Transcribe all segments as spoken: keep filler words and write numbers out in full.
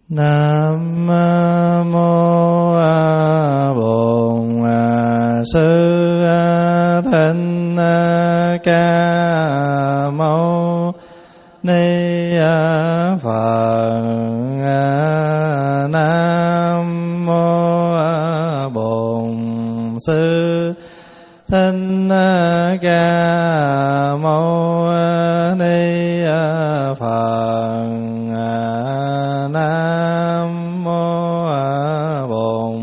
Nam mô Bổn Sư Thích Ca Mâu Ni Phật. Nam mô Bổn Sư Thích Ca Mâu Ni Phật. Nam mô Bổn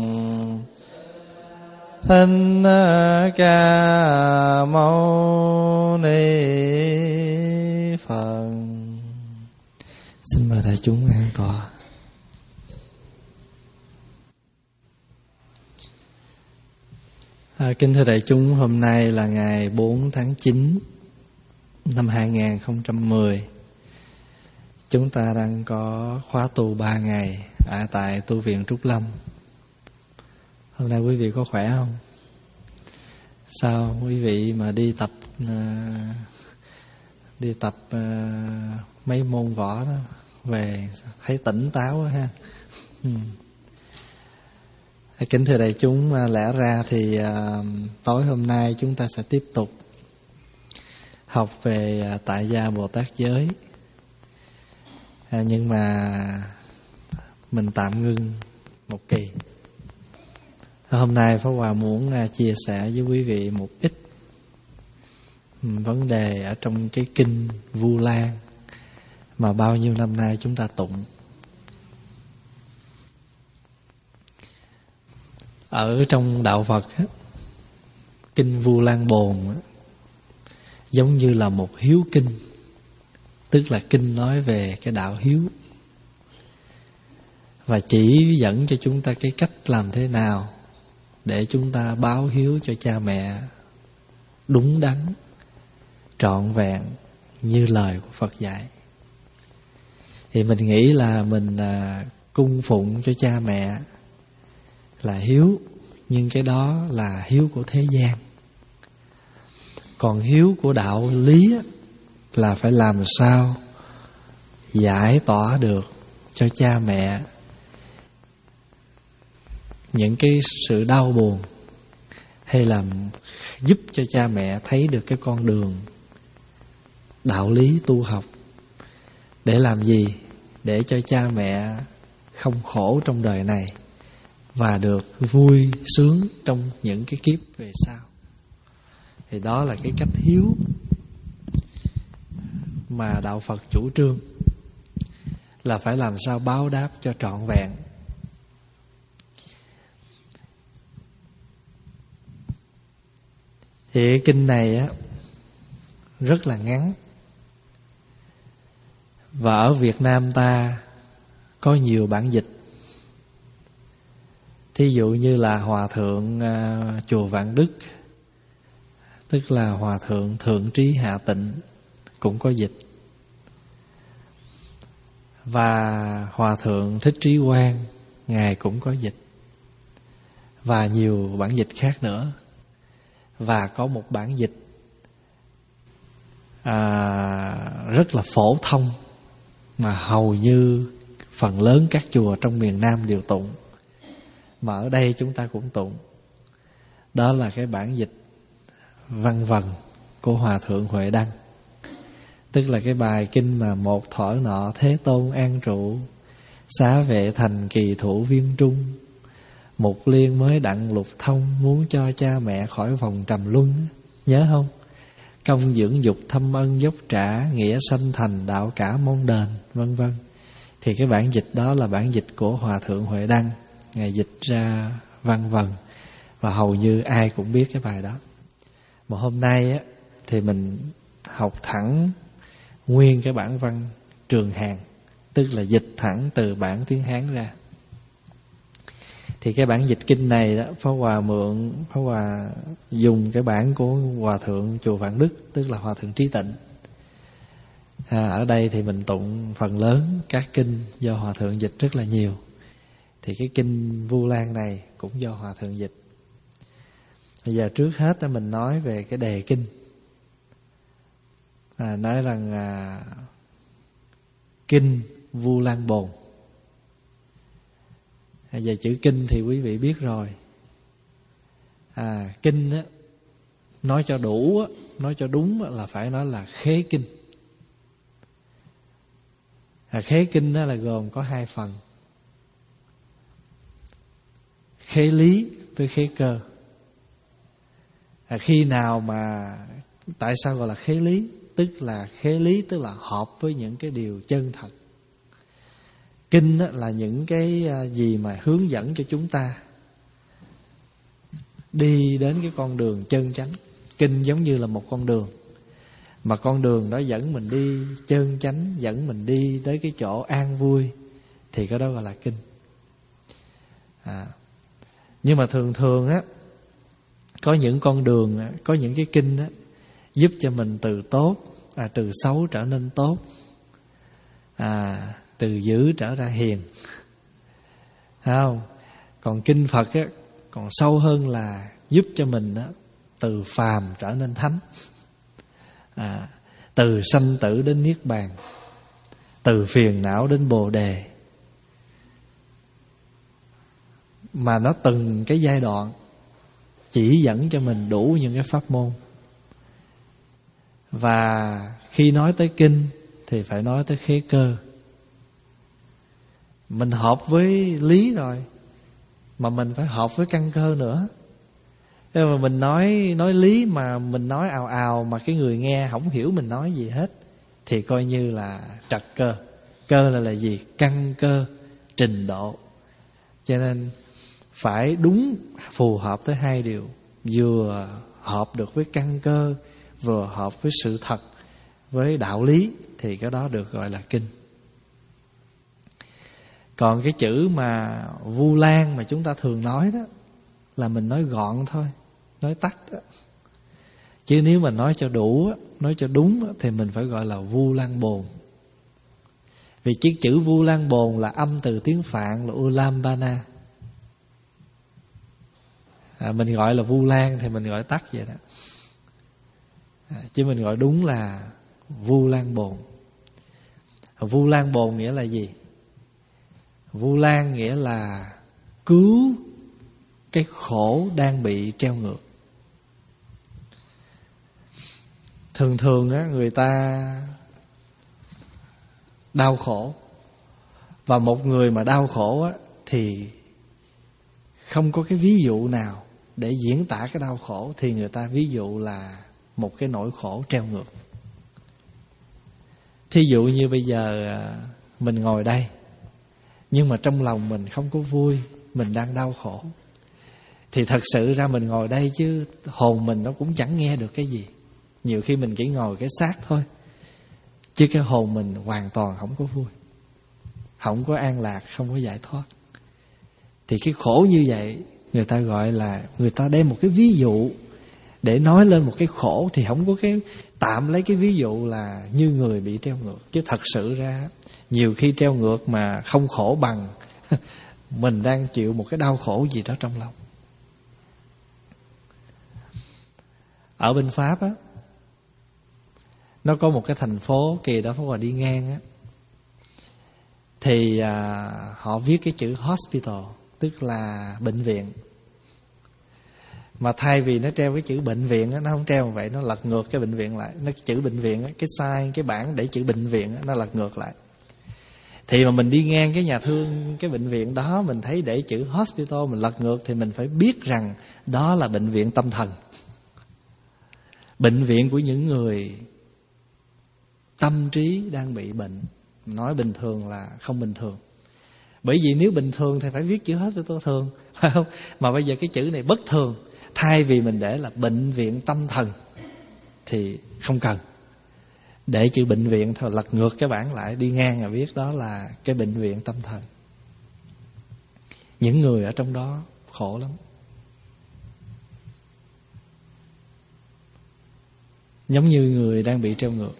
Thích Ca Mâu Ni Phật. Xin mời đại chúng an tọa. À, kính thưa đại chúng, hôm nay là ngày bốn tháng chín năm hai nghìn không trăm mười. Chúng ta đang có khóa tu ba ngày ở tại tu viện Trúc Lâm. Hôm nay quý vị có khỏe không? Sao quý vị mà đi tập uh, đi tập uh, mấy môn võ đó về thấy tỉnh táo đó, ha? Ừ. Kính thưa đại chúng, lẽ ra thì uh, tối hôm nay chúng ta sẽ tiếp tục học về uh, tại gia Bồ Tát giới. À, nhưng mà mình tạm ngưng một kỳ. Hôm nay Pháp Hòa muốn uh, chia sẻ với quý vị một ít um, vấn đề ở trong cái kinh Vu Lan mà bao nhiêu năm nay chúng ta tụng. Ở trong đạo Phật, kinh Vu Lan Bồn giống như là một hiếu kinh, tức là kinh nói về cái đạo hiếu và chỉ dẫn cho chúng ta cái cách làm thế nào để chúng ta báo hiếu cho cha mẹ đúng đắn, trọn vẹn như lời của Phật dạy. Thì mình nghĩ là mình à, cung phụng cho cha mẹ là hiếu, nhưng cái đó là hiếu của thế gian. Còn hiếu của đạo lý là phải làm sao giải tỏa được cho cha mẹ những cái sự đau buồn, hay là giúp cho cha mẹ thấy được cái con đường đạo lý tu học. Để làm gì? Để cho cha mẹ không khổ trong đời này và được vui sướng trong những cái kiếp về sau. Thì đó là cái cách hiếu mà đạo Phật chủ trương, là phải làm sao báo đáp cho trọn vẹn. Thì cái kinh này á rất là ngắn, và ở Việt Nam ta có nhiều bản dịch. Thí dụ như là Hòa Thượng uh, Chùa Vạn Đức, tức là Hòa Thượng Thượng Trí Hạ Tịnh, cũng có dịch. Và Hòa Thượng Thích Trí Quang, Ngài cũng có dịch. Và nhiều bản dịch khác nữa. Và có một bản dịch à, rất là phổ thông mà hầu như phần lớn các chùa trong miền Nam đều tụng, mà ở đây chúng ta cũng tụng. Đó là cái bản dịch văn vần của Hòa Thượng Huệ Đăng, tức là cái bài kinh mà một thuở nọ Thế Tôn an trụ, xá vệ thành kỳ thủ viên trung, mục liên mới đặng lục thông, muốn cho cha mẹ khỏi vòng trầm luân. Nhớ không? Công dưỡng dục thâm ân dốc trả, nghĩa sanh thành đạo cả mong đền, vân vân. Thì cái bản dịch đó là bản dịch của Hòa Thượng Huệ Đăng. Ngài dịch ra văn vần và hầu như ai cũng biết cái bài đó. Mà hôm nay á, thì mình học thẳng nguyên cái bản văn Trường Hàn, tức là dịch thẳng từ bản tiếng Hán ra. Thì cái bản dịch kinh này đó, Pháp Hòa mượn, Pháp Hòa dùng cái bản của Hòa Thượng Chùa Vạn Đức, tức là Hòa Thượng Trí Tịnh. À, ở đây thì mình tụng phần lớn các kinh do Hòa Thượng dịch rất là nhiều. Thì cái kinh Vu Lan này cũng do Hòa Thượng dịch. Bây giờ trước hết mình nói về cái đề kinh. À, nói rằng à, kinh Vu Lan Bồn À, về chữ kinh thì quý vị biết rồi. À, kinh á, nói cho đủ á, nói cho đúng á, là phải nói là khế kinh. À, khế kinh đó là gồm có hai phần: khế lý với khế cơ. À, khi nào mà tại sao gọi là khế lý? Tức là khế lý tức là hợp với những cái điều chân thật. Kinh á, là những cái gì mà hướng dẫn cho chúng ta đi đến cái con đường chân chánh. Kinh giống như là một con đường, mà con đường đó dẫn mình đi chân chánh, dẫn mình đi tới cái chỗ an vui, thì cái đó gọi là kinh. À, nhưng mà thường thường á, có những con đường, có những cái kinh á, giúp cho mình từ tốt, à, từ xấu trở nên tốt, à, từ dữ trở ra hiền. Thấy không? Còn kinh Phật á, còn sâu hơn là giúp cho mình á, từ phàm trở nên thánh, à, từ sanh tử đến niết bàn, từ phiền não đến bồ đề. Mà nó từng cái giai đoạn chỉ dẫn cho mình đủ những cái pháp môn. Và khi nói tới kinh thì phải nói tới khế cơ. Mình hợp với lý rồi, mà mình phải hợp với căn cơ nữa. Thế mà mình nói nói lý mà mình nói ào ào mà cái người nghe không hiểu mình nói gì hết, thì coi như là trật cơ. Cơ là là gì? Căn cơ, trình độ. Cho nên phải đúng, phù hợp tới hai điều: vừa hợp được với căn cơ, vừa hợp với sự thật, với đạo lý, thì cái đó được gọi là kinh. Còn cái chữ mà Vu Lan mà chúng ta thường nói đó, là mình nói gọn thôi, nói tắt đó. Chứ nếu mà nói cho đủ, nói cho đúng, thì mình phải gọi là Vu Lan Bồn. Vì chiếc chữ Vu Lan Bồn là âm từ tiếng Phạn là Ulambana. À, mình gọi là Vu Lan thì mình gọi tắt vậy đó. À, chứ mình gọi đúng là Vu Lan Bồn. Vu Lan Bồn nghĩa là gì? Vu Lan nghĩa là cứu cái khổ đang bị treo ngược. Thường thường á, người ta đau khổ, và một người mà đau khổ á, thì không có cái ví dụ nào để diễn tả cái đau khổ, thì người ta ví dụ là một cái nỗi khổ treo ngược. Thí dụ như bây giờ mình ngồi đây, nhưng mà trong lòng mình không có vui, mình đang đau khổ, thì thật sự ra mình ngồi đây chứ hồn mình nó cũng chẳng nghe được cái gì. Nhiều khi mình chỉ ngồi cái xác thôi, chứ cái hồn mình hoàn toàn không có vui, không có an lạc, không có giải thoát. Thì cái khổ như vậy, người ta gọi là, người ta đem một cái ví dụ để nói lên một cái khổ, thì không có cái, tạm lấy cái ví dụ là như người bị treo ngược. Chứ thật sự ra nhiều khi treo ngược mà không khổ bằng mình đang chịu một cái đau khổ gì đó trong lòng. Ở bên Pháp á, nó có một cái thành phố, kỳ đó Pháp Hòa đi ngang á, thì à, họ viết cái chữ hospital, tức là bệnh viện. Mà thay vì nó treo cái chữ bệnh viện á, nó không treo như vậy, nó lật ngược cái bệnh viện lại. Nó chữ bệnh viện á, cái sign, cái bảng để chữ bệnh viện á, nó lật ngược lại. Thì mà mình đi ngang cái nhà thương, cái bệnh viện đó, mình thấy để chữ hospital mình lật ngược, thì mình phải biết rằng đó là bệnh viện tâm thần, bệnh viện của những người tâm trí đang bị bệnh. Nói bình thường là không bình thường. Bởi vì nếu bình thường thì phải viết chữ hospital thường, phải không? Mà bây giờ cái chữ này bất thường, thay vì mình để là bệnh viện tâm thần thì không cần, để chữ bệnh viện thôi, lật ngược cái bảng lại, đi ngang là biết đó là cái bệnh viện tâm thần. Những người ở trong đó khổ lắm, giống như người đang bị treo ngược.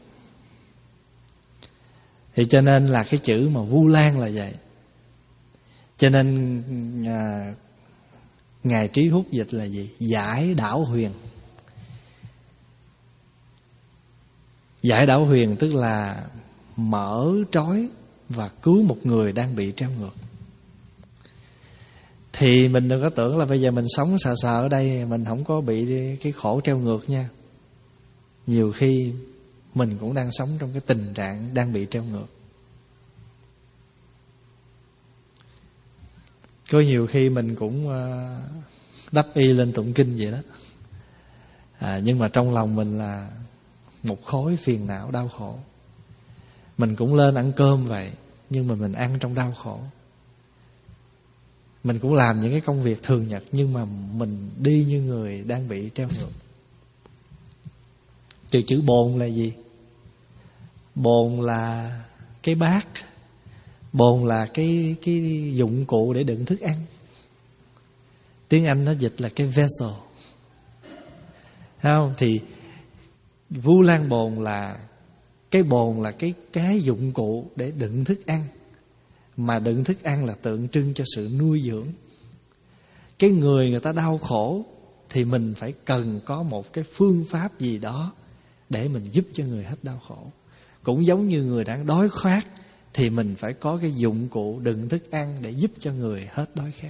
Thì cho nên là cái chữ mà Vu Lan là vậy. Cho nên à, Ngài Trí Hút dịch là gì? Giải đảo huyền. Giải đảo huyền tức là mở trói và cứu một người đang bị treo ngược. Thì mình đừng có tưởng là bây giờ mình sống sờ sờ ở đây mình không có bị cái khổ treo ngược nha. Nhiều khi mình cũng đang sống trong cái tình trạng đang bị treo ngược. Có nhiều khi mình cũng đắp y lên tụng kinh vậy đó, à, nhưng mà trong lòng mình là một khối phiền não đau khổ. Mình cũng lên ăn cơm vậy, nhưng mà mình ăn trong đau khổ. Mình cũng làm những cái công việc thường nhật, nhưng mà mình đi như người đang bị treo ngược. Từ chữ bồn là gì? Bồn là cái bát, bồn là cái, cái dụng cụ để đựng thức ăn. Tiếng Anh nó dịch là cái vessel. Thấy không? Thì Vu Lan bồn là cái bồn là cái, cái dụng cụ để đựng thức ăn. Mà đựng thức ăn là tượng trưng cho sự nuôi dưỡng. Cái người người ta đau khổ thì mình phải cần có một cái phương pháp gì đó để mình giúp cho người hết đau khổ. Cũng giống như người đang đói khát thì mình phải có cái dụng cụ đựng thức ăn để giúp cho người hết đói khát.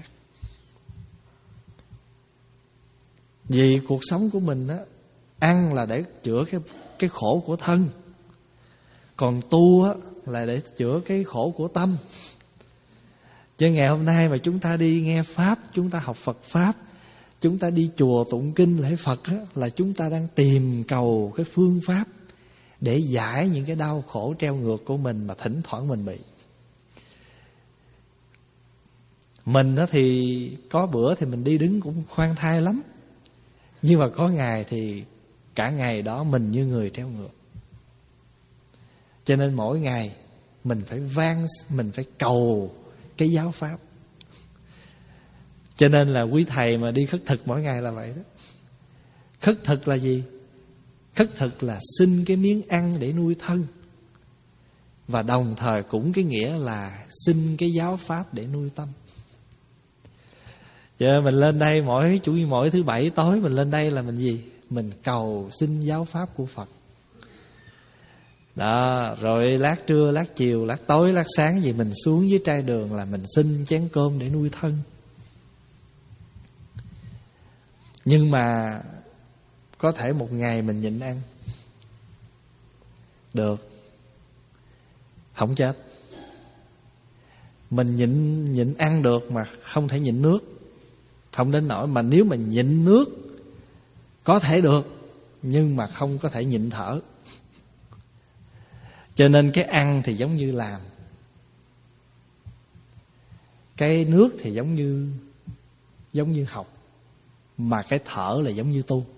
Vì cuộc sống của mình á, ăn là để chữa cái, cái khổ của thân. Còn tu á, là để chữa cái khổ của tâm. Chứ ngày hôm nay mà chúng ta đi nghe Pháp, chúng ta học Phật Pháp, chúng ta đi chùa tụng kinh lễ Phật á, là chúng ta đang tìm cầu cái phương pháp để giải những cái đau khổ treo ngược của mình mà thỉnh thoảng mình bị. Mình á thì có bữa thì mình đi đứng cũng khoan thai lắm, nhưng mà có ngày thì cả ngày đó mình như người treo ngược. Cho nên mỗi ngày mình phải vang, mình phải cầu cái giáo pháp. Cho nên là quý thầy mà đi khất thực mỗi ngày là vậy đó. Khất thực là gì? Khất thực là xin cái miếng ăn để nuôi thân, và đồng thời cũng cái nghĩa là xin cái giáo pháp để nuôi tâm. Giờ mình lên đây mỗi chủ mỗi thứ bảy tối mình lên đây là mình gì? Mình cầu xin giáo pháp của Phật. Đó, rồi lát trưa, lát chiều, lát tối, lát sáng gì mình xuống dưới trai đường là mình xin chén cơm để nuôi thân. Nhưng mà có thể một ngày mình nhịn ăn được, không chết. Mình nhịn nhịn ăn được mà không thể nhịn nước, không đến nỗi. Mà nếu mình nhịn nước có thể được, nhưng mà không có thể nhịn thở. Cho nên cái ăn thì giống như làm, cái nước thì giống như giống như học, mà cái thở là giống như tu.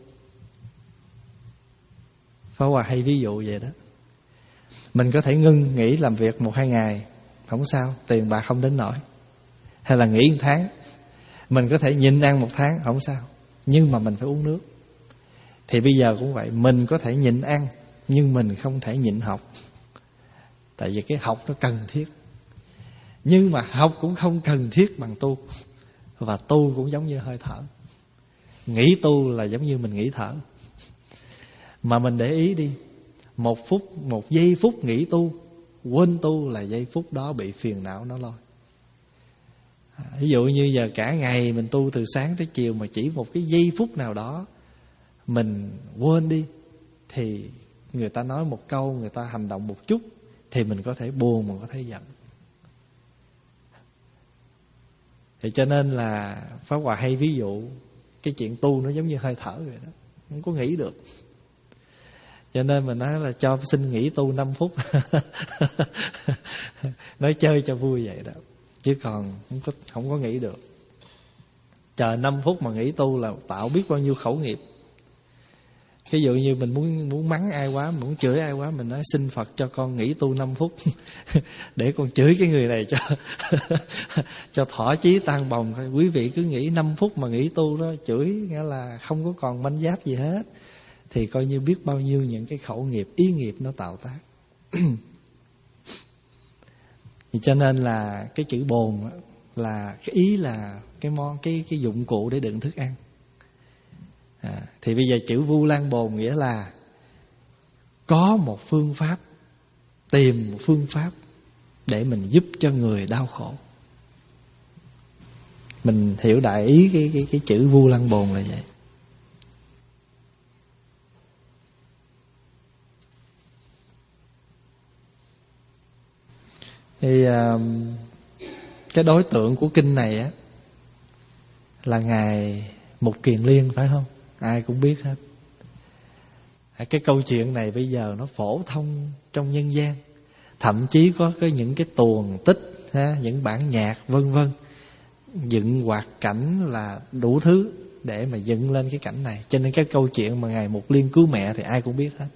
Pháp Hòa hay ví dụ vậy đó. Mình có thể ngưng nghỉ làm việc một hai ngày, không sao, tiền bạc không đến nỗi. Hay là nghỉ một tháng. Mình có thể nhịn ăn một tháng, không sao, nhưng mà mình phải uống nước. Thì bây giờ cũng vậy, mình có thể nhịn ăn, nhưng mình không thể nhịn học. Tại vì cái học nó cần thiết. Nhưng mà học cũng không cần thiết bằng tu. Và tu cũng giống như hơi thở. Nghĩ tu là giống như mình nghĩ thở. Mà mình để ý đi, Một phút, một giây phút nghĩ tu, quên tu là giây phút đó bị phiền não nó lôi. Ví dụ như giờ cả ngày mình tu từ sáng tới chiều, mà chỉ một cái giây phút nào đó mình quên đi, thì người ta nói một câu, người ta hành động một chút, thì mình có thể buồn, mình có thể giận. Thì cho nên là Pháp Hòa hay ví dụ cái chuyện tu nó giống như hơi thở vậy đó, không có nghĩ được. Cho nên mình nói là cho xin nghỉ tu năm phút. Nói chơi cho vui vậy đó, chứ còn không có, không có nghĩ được. Chờ năm phút mà nghỉ tu là tạo biết bao nhiêu khẩu nghiệp. Ví dụ như mình muốn muốn mắng ai quá, muốn chửi ai quá, mình nói xin Phật cho con nghỉ tu năm phút để con chửi cái người này cho cho thỏa chí tan bồng. Quý vị cứ nghĩ năm phút mà nghỉ tu đó, chửi nghĩa là không có còn manh giáp gì hết, thì coi như biết bao nhiêu những cái khẩu nghiệp, ý nghiệp nó tạo tác. Thì cho nên là cái chữ bồn là cái ý là cái món cái cái dụng cụ để đựng thức ăn. À, thì bây giờ chữ Vu Lan bồn nghĩa là có một phương pháp, tìm một phương pháp để mình giúp cho người đau khổ. Mình hiểu đại ý cái, cái, cái chữ Vu Lăng Bồn là vậy. Thì uh, cái đối tượng của kinh này á là Ngài Mục Kiền Liên, phải không? Ai cũng biết hết. Cái câu chuyện này bây giờ nó phổ thông trong nhân gian. Thậm chí có cái những cái tuồng tích ha, những bản nhạc vân vân, dựng hoạt cảnh là đủ thứ để mà dựng lên cái cảnh này. Cho nên cái câu chuyện mà Ngài Mục Liên cứu mẹ thì ai cũng biết hết.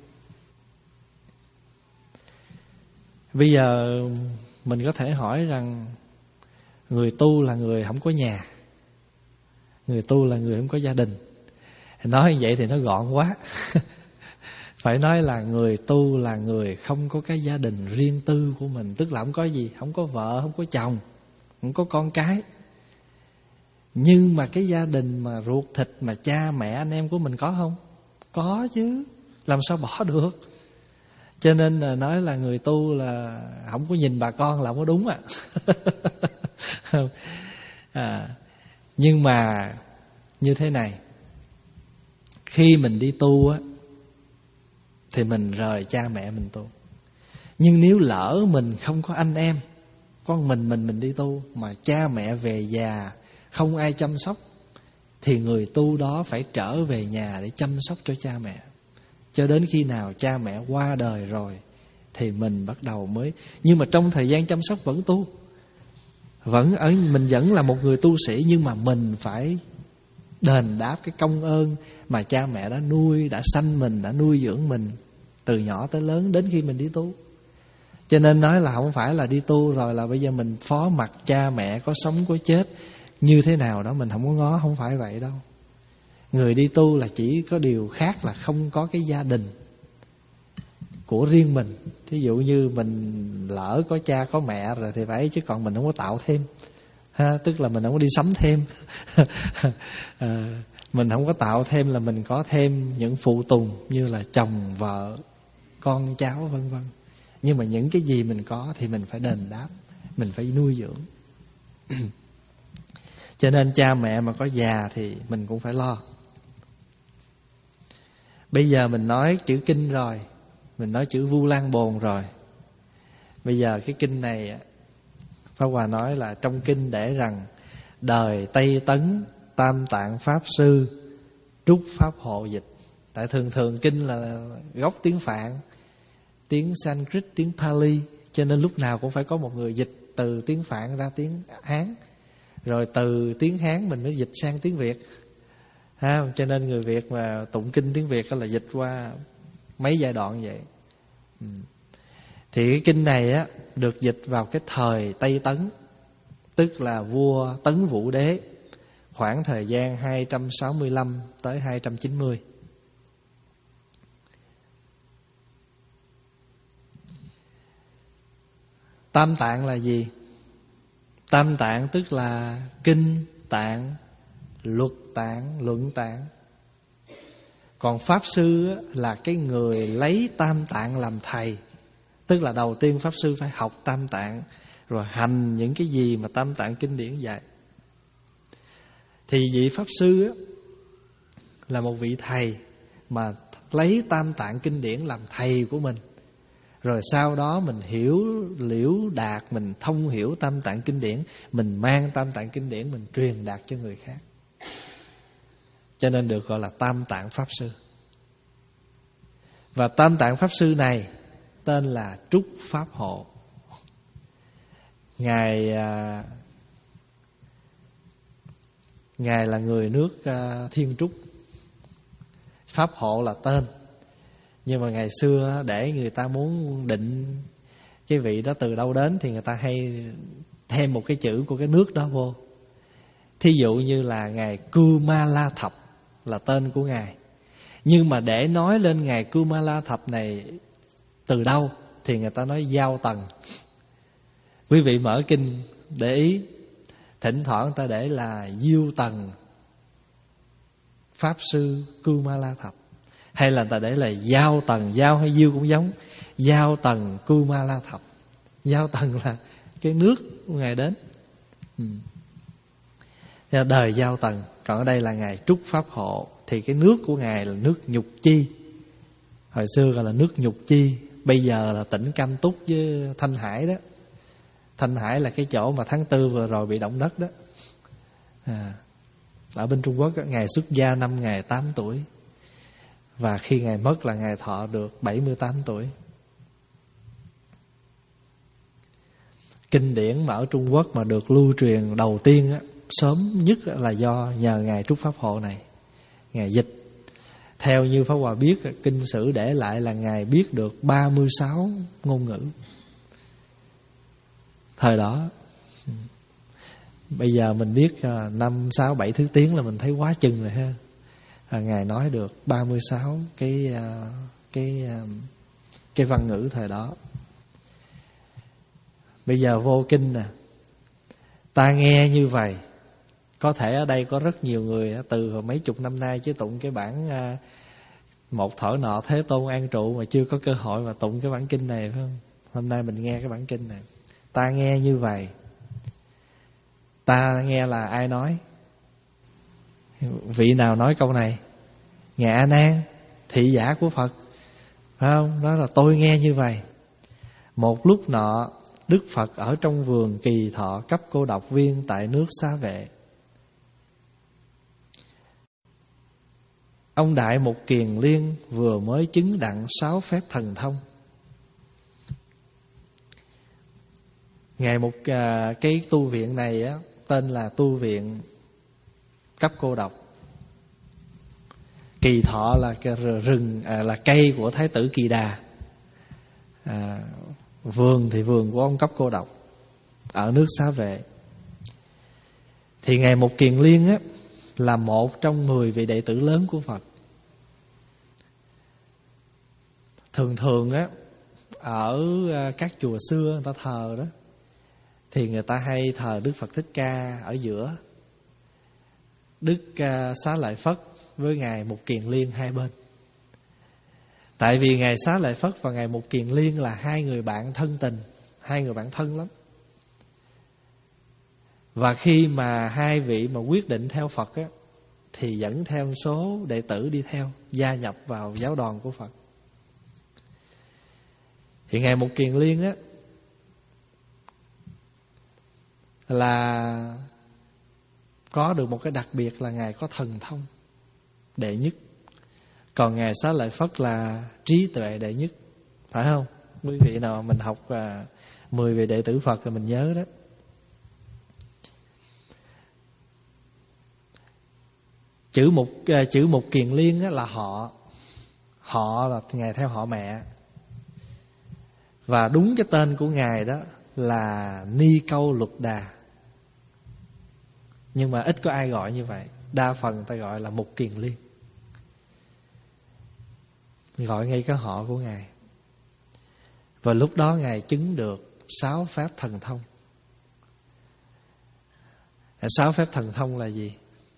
Bây giờ mình có thể hỏi rằng người tu là người không có nhà, người tu là người không có gia đình. Nói như vậy thì nó gọn quá. Phải nói là người tu là người không có cái gia đình riêng tư của mình. Tức là không có gì, không có vợ, không có chồng, không có con cái. Nhưng mà cái gia đình mà ruột thịt, mà cha mẹ anh em của mình có không? Có chứ, làm sao bỏ được. Cho nên là nói là người tu là không có nhìn bà con là không có đúng ạ. À. À, nhưng mà như thế này, khi mình đi tu á thì mình rời cha mẹ mình tu. Nhưng nếu lỡ mình không có anh em, con mình mình mình đi tu mà cha mẹ về già không ai chăm sóc, thì người tu đó phải trở về nhà để chăm sóc cho cha mẹ. Cho đến khi nào cha mẹ qua đời rồi thì mình bắt đầu mới. Nhưng mà trong thời gian chăm sóc vẫn tu, vẫn ở mình vẫn là một người tu sĩ, nhưng mà mình phải đền đáp cái công ơn mà cha mẹ đã nuôi, đã sanh mình, đã nuôi dưỡng mình từ nhỏ tới lớn đến khi mình đi tu. Cho nên nói là không phải là đi tu rồi là bây giờ mình phó mặc cha mẹ có sống có chết như thế nào đó mình không có ngó, không phải vậy đâu. Người đi tu là chỉ có điều khác là không có cái gia đình của riêng mình. Thí dụ như mình lỡ có cha có mẹ rồi thì phải, chứ còn mình không có tạo thêm ha, tức là mình không có đi sắm thêm. À, mình không có tạo thêm là mình có thêm những phụ tùng như là chồng, vợ, con cháu vân vân. Nhưng mà những cái gì mình có thì mình phải đền đáp, mình phải nuôi dưỡng. Cho nên cha mẹ mà có già thì mình cũng phải lo. Bây giờ mình nói chữ kinh rồi, mình nói chữ Vu Lan Bồn rồi. Bây giờ cái kinh này Pháp Hòa nói là trong kinh để rằng đời Tây Tấn Tam Tạng Pháp Sư trúc Pháp hộ dịch. Tại thường thường kinh là gốc tiếng Phạn, tiếng Sanskrit, tiếng Pali, cho nên lúc nào cũng phải có một người dịch từ tiếng Phạn ra tiếng Hán, rồi từ tiếng Hán mình mới dịch sang tiếng Việt ha. Cho nên người Việt mà tụng kinh tiếng Việt là dịch qua mấy giai đoạn vậy. ừ. Thì cái kinh này á được dịch vào cái thời Tây Tấn, tức là vua Tấn Vũ Đế, khoảng thời gian hai trăm sáu mươi lăm tới hai trăm chín mươi. Tam tạng là gì? Tam tạng tức là kinh tạng, luật tạng, luận tạng. Còn Pháp Sư là cái người lấy Tam Tạng làm thầy. Tức là đầu tiên Pháp Sư phải học Tam Tạng, rồi hành những cái gì mà Tam Tạng kinh điển dạy. Thì vị Pháp Sư là một vị thầy mà lấy Tam Tạng kinh điển làm thầy của mình. Rồi sau đó mình hiểu liễu đạt, mình thông hiểu Tam Tạng kinh điển, mình mang Tam Tạng kinh điển mình truyền đạt cho người khác. Cho nên được gọi là Tam Tạng Pháp Sư. Và Tam Tạng Pháp Sư này tên là Trúc Pháp Hộ. Ngài à, Ngài là người nước à, Thiên Trúc. Pháp Hộ là tên. Nhưng mà ngày xưa để người ta muốn định cái vị đó từ đâu đến thì người ta hay thêm một cái chữ của cái nước đó vô. Thí dụ như là Ngài Kumala Thập là tên của Ngài. Nhưng mà để nói lên Ngài Kumala Thập này từ đâu thì người ta nói Giao Tần. Quý vị mở kinh để ý, thỉnh thoảng người ta để là Diêu Tần Pháp Sư Kumala Thập, hay là người ta để là Giao Tần. Giao hay Diêu cũng giống. Giao Tần Kumala Thập. Giao Tần là cái nước của Ngài đến. ừ. đời Giao Tần. Còn ở đây là Ngài Trúc Pháp Hộ. Thì cái nước của Ngài là nước Nhục Chi. Hồi xưa gọi là nước Nhục Chi, bây giờ là tỉnh Cam Túc với Thanh Hải đó. Thanh Hải là cái chỗ mà tháng tư vừa rồi bị động đất đó. À, ở bên Trung Quốc, Ngài xuất gia năm Ngài tám tuổi. Và khi Ngài mất là Ngài thọ được bảy mươi tám tuổi. Kinh điển mà ở Trung Quốc mà được lưu truyền đầu tiên á, sớm nhất là do nhờ Ngài Trúc Pháp Hộ này. Ngài dịch. Theo như Pháp Hòa biết, kinh sử để lại là Ngài biết được ba mươi sáu ngôn ngữ thời đó. Bây giờ mình biết năm, sáu, bảy thứ tiếng là mình thấy quá chừng rồi ha. À, Ngài nói được ba mươi sáu cái, cái, cái văn ngữ thời đó. Bây giờ vô kinh nè. Ta nghe như vậy. Có thể ở đây có rất nhiều người từ mấy chục năm nay chứ tụng cái bản Một Thở Nọ Thế Tôn An Trụ mà chưa có cơ hội mà tụng cái bản kinh này, phải không? Hôm nay mình nghe cái bản kinh này. Ta nghe như vậy. Ta nghe là ai nói? Vị nào nói câu này? Ngài A Nan, thị giả của Phật, phải không? Đó là tôi nghe như vậy. Một lúc nọ, Đức Phật ở trong vườn Kỳ Thọ cấp cô độc viên tại nước Xá Vệ. Ông Đại Mục Kiền Liên vừa mới chứng đặng sáu phép thần thông. Ngài một à, cái tu viện này á, tên là tu viện cấp cô độc. Kỳ Thọ là cái rừng à, là cây của Thái tử Kỳ Đà. À, vườn thì vườn của ông cấp cô độc ở nước Xá Vệ. Thì Ngài Mục Kiền Liên á là một trong mười vị đệ tử lớn của Phật. Thường thường á ở các chùa xưa người ta thờ đó thì người ta hay thờ Đức Phật Thích Ca ở giữa, Đức Xá Lợi Phất với Ngài Mục Kiền Liên hai bên. Tại vì Ngài Xá Lợi Phất và Ngài Mục Kiền Liên là hai người bạn thân tình, hai người bạn thân lắm. Và khi mà hai vị mà quyết định theo Phật á, thì dẫn theo số đệ tử đi theo, gia nhập vào giáo đoàn của Phật. Thì Ngài Mục Kiền Liên á là có được một cái đặc biệt là Ngài có thần thông đệ nhất. Còn Ngài Xá Lợi Phất là trí tuệ đệ nhất. Phải không? Quý vị nào mình học à, mười vị đệ tử Phật thì mình nhớ đó. Chữ Mục à, chữ Mục Kiền Liên á là họ. Họ là Ngài theo họ mẹ. Và đúng cái tên của Ngài đó là Ni Câu Luật Đà. Nhưng mà ít có ai gọi như vậy. Đa phần người ta gọi là Mục Kiền Liên, gọi ngay cái họ của Ngài. Và lúc đó Ngài chứng được sáu phép thần thông. Sáu phép thần thông là gì?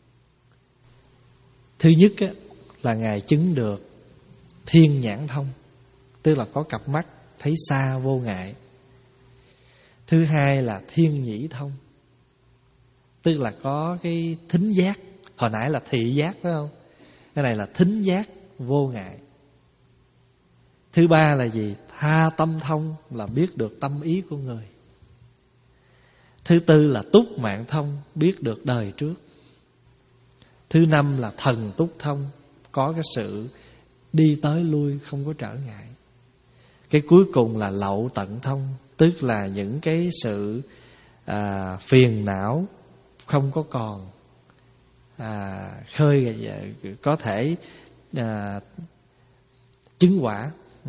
Thứ nhất á, là Ngài chứng được thiên nhãn thông, tức là có cặp mắt thấy xa vô ngại. Thứ hai là thiên nhĩ thông, tức là có cái thính giác. Hồi nãy là thị giác phải không? Cái này là thính giác vô ngại. Thứ ba là gì? Tha tâm thông, là biết được tâm ý của người. Thứ tư là túc mạng thông, biết được đời trước. Thứ năm là thần túc thông, có cái sự đi tới lui không có trở ngại. Cái cuối cùng là lậu tận thông, tức là những cái sự à, phiền não không có còn à, khơi, có thể à, chứng quả. Ừ.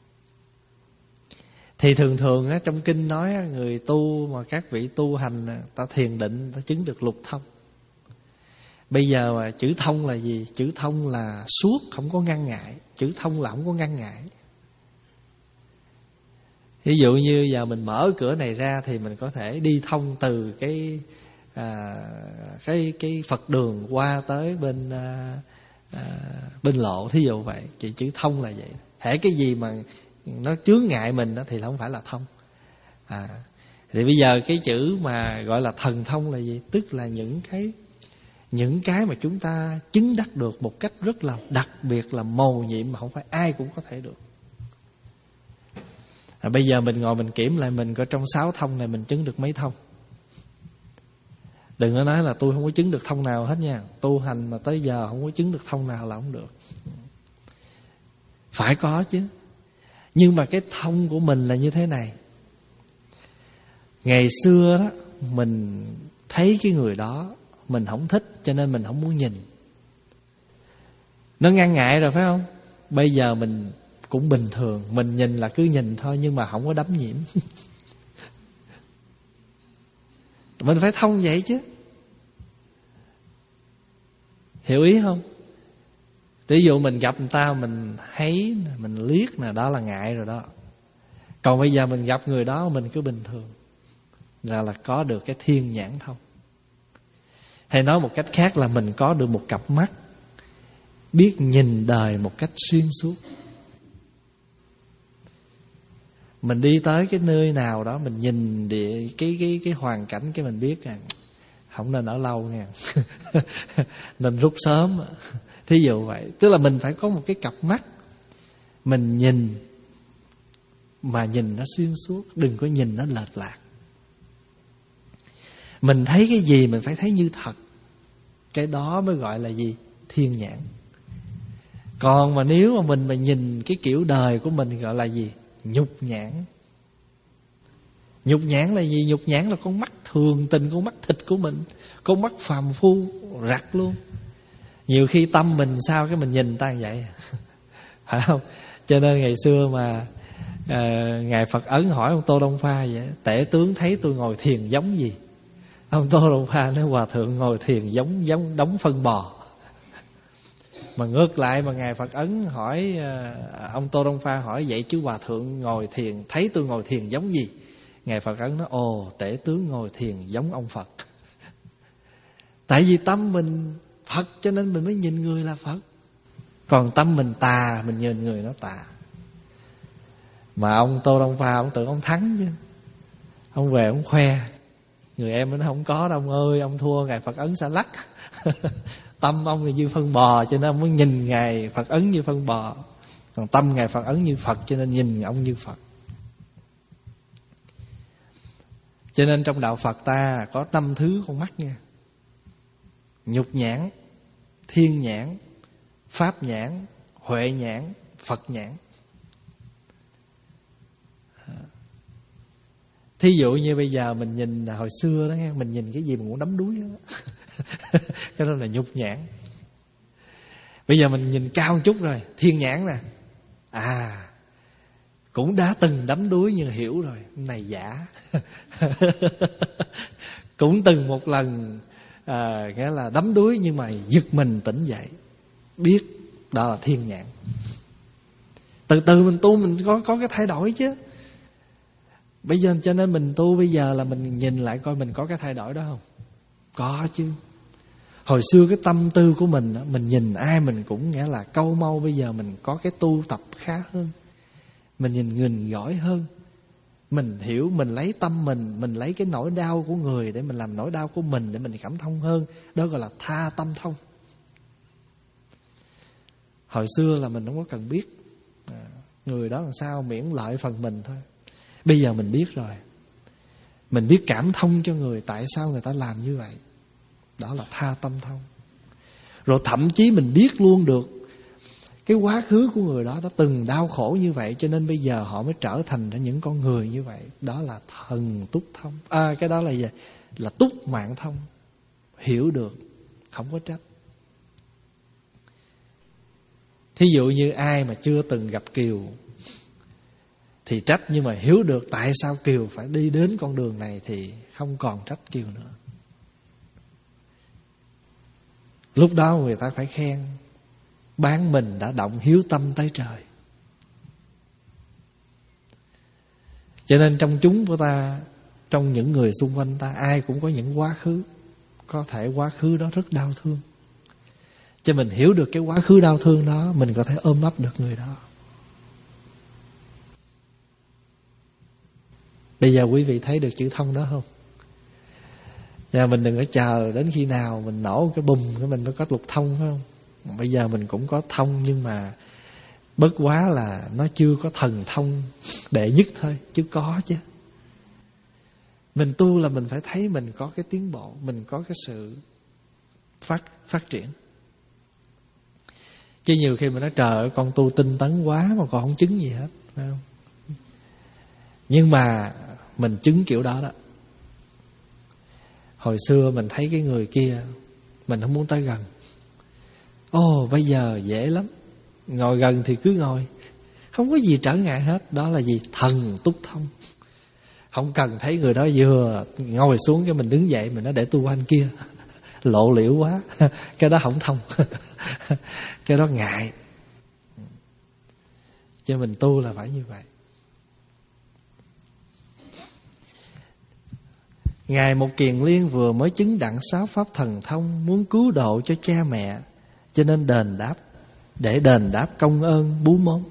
Thì thường thường á, trong kinh nói á, người tu mà các vị tu hành ta thiền định ta chứng được lục thông. Bây giờ mà chữ thông là gì? Chữ thông là suốt, không có ngăn ngại. Chữ thông là không có ngăn ngại. Ví dụ như giờ mình mở cửa này ra thì mình có thể đi thông từ cái à, cái cái Phật đường qua tới bên à, à, bên lộ, thí dụ vậy. Chữ chữ thông là vậy. Hễ cái gì mà nó chướng ngại mình đó thì không phải là thông. À, thì bây giờ cái chữ mà gọi là thần thông là gì? Tức là những cái những cái mà chúng ta chứng đắc được một cách rất là đặc biệt, là mầu nhiệm, mà không phải ai cũng có thể được. À, bây giờ mình ngồi mình kiểm lại mình, có trong sáu thông này mình chứng được mấy thông. Đừng có nói là tôi không có chứng được thông nào hết nha. Tu hành mà tới giờ không có chứng được thông nào là không được. Phải có chứ. Nhưng mà cái thông của mình là như thế này. Ngày xưa đó, mình thấy cái người đó mình không thích, cho nên mình không muốn nhìn. Nó ngăn ngại rồi phải không? Bây giờ mình cũng bình thường, mình nhìn là cứ nhìn thôi, nhưng mà không có đắm nhiễm. Mình phải thông vậy chứ. Hiểu ý không? Ví dụ mình gặp người ta, mình thấy, mình liếc nè, đó là ngại rồi đó. Còn bây giờ mình gặp người đó, mình cứ bình thường, là là có được cái thiên nhãn thông. Hay nói một cách khác là mình có được một cặp mắt biết nhìn đời một cách xuyên suốt. Mình đi tới cái nơi nào đó, mình nhìn địa cái cái cái hoàn cảnh, cái mình biết rằng không nên ở lâu nha. Nên rút sớm. Thí dụ vậy. Tức là mình phải có một cái cặp mắt mình nhìn mà nhìn nó xuyên suốt, đừng có nhìn nó lệch lạc. Mình thấy cái gì mình phải thấy như thật. Cái đó mới gọi là gì? Thiên nhãn. Còn mà nếu mà mình mà nhìn cái kiểu đời của mình gọi là gì? Nhục nhãn. Nhục nhãn là gì? Nhục nhãn là con mắt thường tình, con mắt thịt của mình, con mắt phàm phu rặt luôn. Nhiều khi tâm mình sao cái mình nhìn ta vậy. Phải không? Cho nên ngày xưa mà à, Ngài Phật Ấn hỏi ông Tô Đông Pha vậy: tể tướng thấy tôi ngồi thiền giống gì? Ông Tô Đông Pha nói: hòa thượng ngồi thiền giống giống đống phân bò. Mà ngược lại mà Ngài Phật Ấn hỏi, ông Tô Đông Pha hỏi vậy chứ hòa thượng ngồi thiền thấy tôi ngồi thiền giống gì? Ngài Phật Ấn nói: ồ, tể tướng ngồi thiền giống ông Phật. Tại vì tâm mình Phật cho nên mình mới nhìn người là Phật. Còn tâm mình tà, mình nhìn người nó tà. Mà ông Tô Đông Pha ông tưởng ông thắng chứ. Ông về ông khoe: người em nó không có đâu ông ơi, ông thua Ngài Phật Ấn Xà Lắc. Tâm ông là như phân bò, cho nên ông mới nhìn Ngài Phật Ấn như phân bò. Còn tâm Ngài Phật Ấn như Phật, cho nên nhìn ông như Phật. Cho nên trong đạo Phật ta có năm thứ con mắt nha: nhục nhãn, thiên nhãn, pháp nhãn, huệ nhãn, Phật nhãn. Thí dụ như bây giờ mình nhìn hồi xưa đó nghe, mình nhìn cái gì mình cũng đắm đuối đó. Cái đó là nhục nhãn. Bây giờ mình nhìn cao một chút rồi, thiên nhãn nè. À, cũng đã từng đắm đuối nhưng hiểu rồi, này giả. Cũng từng một lần à, nghĩa là đắm đuối nhưng mà giật mình tỉnh dậy, biết đó là thiên nhãn. Từ từ mình tu mình có có cái thay đổi chứ. Bây giờ cho nên mình tu bây giờ là mình nhìn lại coi mình có cái thay đổi đó không? Có chứ. Hồi xưa cái tâm tư của mình, mình nhìn ai mình cũng nghĩa là câu mau. Bây giờ mình có cái tu tập khá hơn, mình nhìn nhìn giỏi hơn. Mình hiểu, mình lấy tâm mình, mình lấy cái nỗi đau của người để mình làm nỗi đau của mình, để mình cảm thông hơn. Đó gọi là tha tâm thông. Hồi xưa là mình không có cần biết à, người đó làm sao, miễn lợi phần mình thôi. Bây giờ mình biết rồi, mình biết cảm thông cho người, tại sao người ta làm như vậy. Đó là tha tâm thông. Rồi thậm chí mình biết luôn được cái quá khứ của người đó đã từng đau khổ như vậy, cho nên bây giờ họ mới trở thành ra những con người như vậy. Đó là thần túc thông. À, cái đó là gì? Là túc mạng thông. Hiểu được, không có trách. Thí dụ như ai mà chưa từng gặp Kiều thì trách, nhưng mà hiểu được tại sao Kiều phải đi đến con đường này thì không còn trách Kiều nữa. Lúc đó người ta phải khen: bán mình đã động hiếu tâm tới trời. Cho nên trong chúng của ta, trong những người xung quanh ta, ai cũng có những quá khứ. Có thể quá khứ đó rất đau thương, cho mình hiểu được cái quá khứ đau thương đó, mình có thể ôm ấp được người đó. Bây giờ quý vị thấy được chữ thông đó không? Và mình đừng có chờ đến khi nào mình nổ cái bùm cái mình mới có lục thông, phải không? Bây giờ mình cũng có thông, nhưng mà bất quá là nó chưa có thần thông đệ nhất thôi, chứ có chứ. Mình tu là mình phải thấy mình có cái tiến bộ, mình có cái sự phát phát triển. Chứ nhiều khi mình nói trời ơi, con tu tinh tấn quá mà con không chứng gì hết, phải không? Nhưng mà mình chứng kiểu đó đó. Hồi xưa mình thấy cái người kia mình không muốn tới gần. Ồ, bây giờ dễ lắm. Ngồi gần thì cứ ngồi, không có gì trở ngại hết. Đó là gì? Thần túc thông. Không cần thấy người đó vừa ngồi xuống cái mình đứng dậy mình nói để tu anh kia, lộ liễu quá. Cái đó không thông. Cái đó ngại. Cho mình tu là phải như vậy. Ngài Một Kiền Liên vừa mới chứng đặng sáu pháp thần thông, muốn cứu độ cho cha mẹ, cho nên đền đáp, để đền đáp công ơn bú mớm.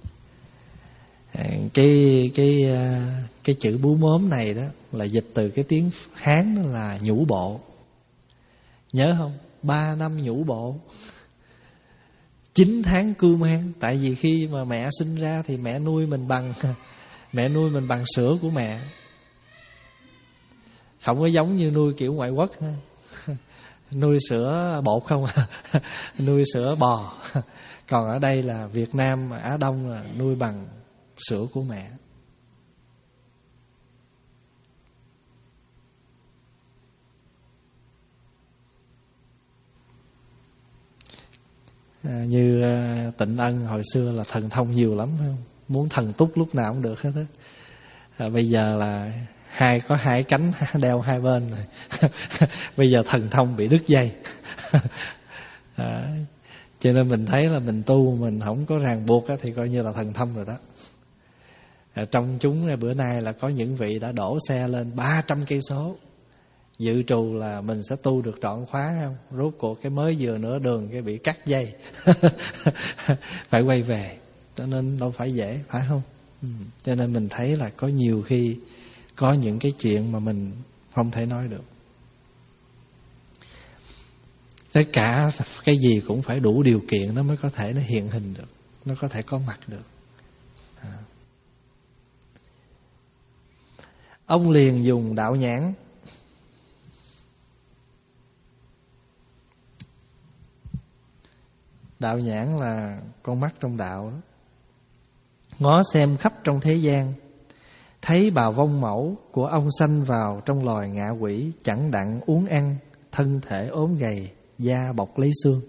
Cái cái cái chữ bú mớm này đó là dịch từ cái tiếng Hán, đó là nhũ bộ. Nhớ không? Ba năm nhũ bộ, chín tháng cưu mang. Tại vì khi mà mẹ sinh ra thì mẹ nuôi mình bằng mẹ nuôi mình bằng sữa của mẹ. Không có giống như nuôi kiểu ngoại quốc ha. Nuôi sữa bột không à. Nuôi sữa bò. Còn ở đây là Việt Nam, Á Đông là nuôi bằng sữa của mẹ. À, như uh, Tịnh Ân hồi xưa là thần thông nhiều lắm, phải không? Muốn thần túc lúc nào cũng được hết á. À, bây giờ là hai có hai cánh đeo hai bên rồi. Bây giờ thần thông bị đứt dây. À, cho nên mình thấy là mình tu mình không có ràng buộc á, thì coi như là thần thông rồi đó. À, trong chúng bữa nay là có những vị đã đổ xe lên ba trăm cây số, dự trù là mình sẽ tu được trọn khóa, không? Rốt cuộc cái mới vừa nửa đường cái bị cắt dây. Phải quay về. Cho nên đâu phải dễ, phải không? Ừ. Cho nên mình thấy là có nhiều khi có những cái chuyện mà mình không thể nói được. Tất cả cái gì cũng phải đủ điều kiện nó mới có thể nó hiện hình được, nó có thể có mặt được. À. Ông liền dùng đạo nhãn. Đạo nhãn là con mắt trong đạo đó. Ngó xem khắp trong thế gian, thấy bà vong mẫu của ông sanh vào trong loài ngạ quỷ, chẳng đặng uống ăn, thân thể ốm gầy, da bọc lấy xương,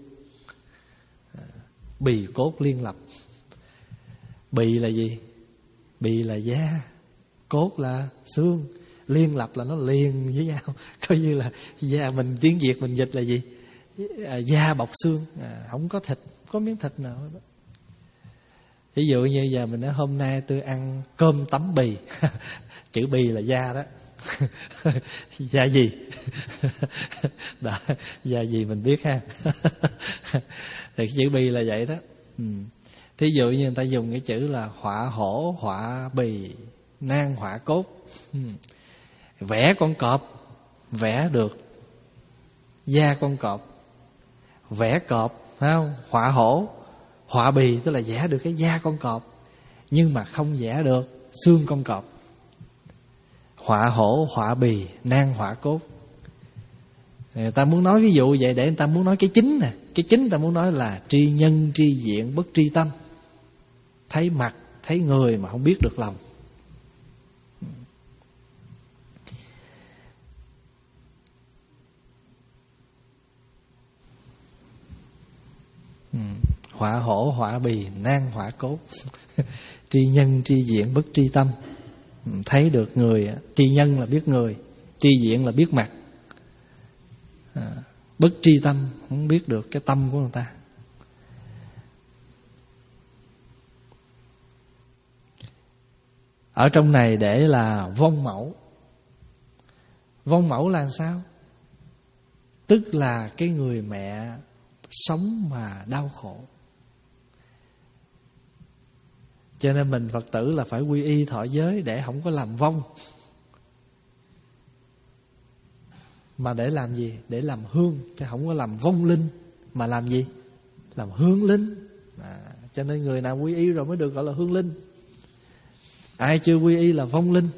bì cốt liên lập. Bì là gì? Bì là da, cốt là xương, liên lập là nó liền với nhau. Coi như là da, mình tiếng Việt mình dịch là gì? À, da bọc xương, à, không có thịt, không có miếng thịt nào đó. Ví dụ như giờ mình nói hôm nay tôi ăn cơm tấm bì. Chữ bì là da đó. Da gì? Đó, da gì mình biết ha. Thì chữ bì là vậy đó. Ừ. Thí dụ như người ta dùng cái chữ là họa hổ, họa bì, nan họa cốt. Ừ. Vẽ con cọp, vẽ được da con cọp. Vẽ cọp, phải không? Họa hổ, họa bì, tức là vẽ được cái da con cọp, nhưng mà không vẽ được xương con cọp. Họa hổ, họa bì, nan họa cốt. Người ta muốn nói ví dụ vậy để người ta muốn nói cái chính nè. Cái chính người ta muốn nói là tri nhân, tri diện, bất tri tâm. Thấy mặt, thấy người mà không biết được lòng. Họa hổ, họa bì, nan họa cốt. Tri nhân, tri diện, bất tri tâm. Thấy được người. Tri nhân là biết người, tri diện là biết mặt, à, bất tri tâm, không biết được cái tâm của người ta. Ở trong này để là vong mẫu. Vong mẫu là sao? Tức là cái người mẹ sống mà đau khổ. Cho nên mình Phật tử là phải quy y thọ giới để không có làm vong. Mà để làm gì? Để làm hương, chứ không có làm vong linh. Mà làm gì? Làm hương linh. à, Cho nên người nào quy y rồi mới được gọi là hương linh. Ai chưa quy y là vong linh.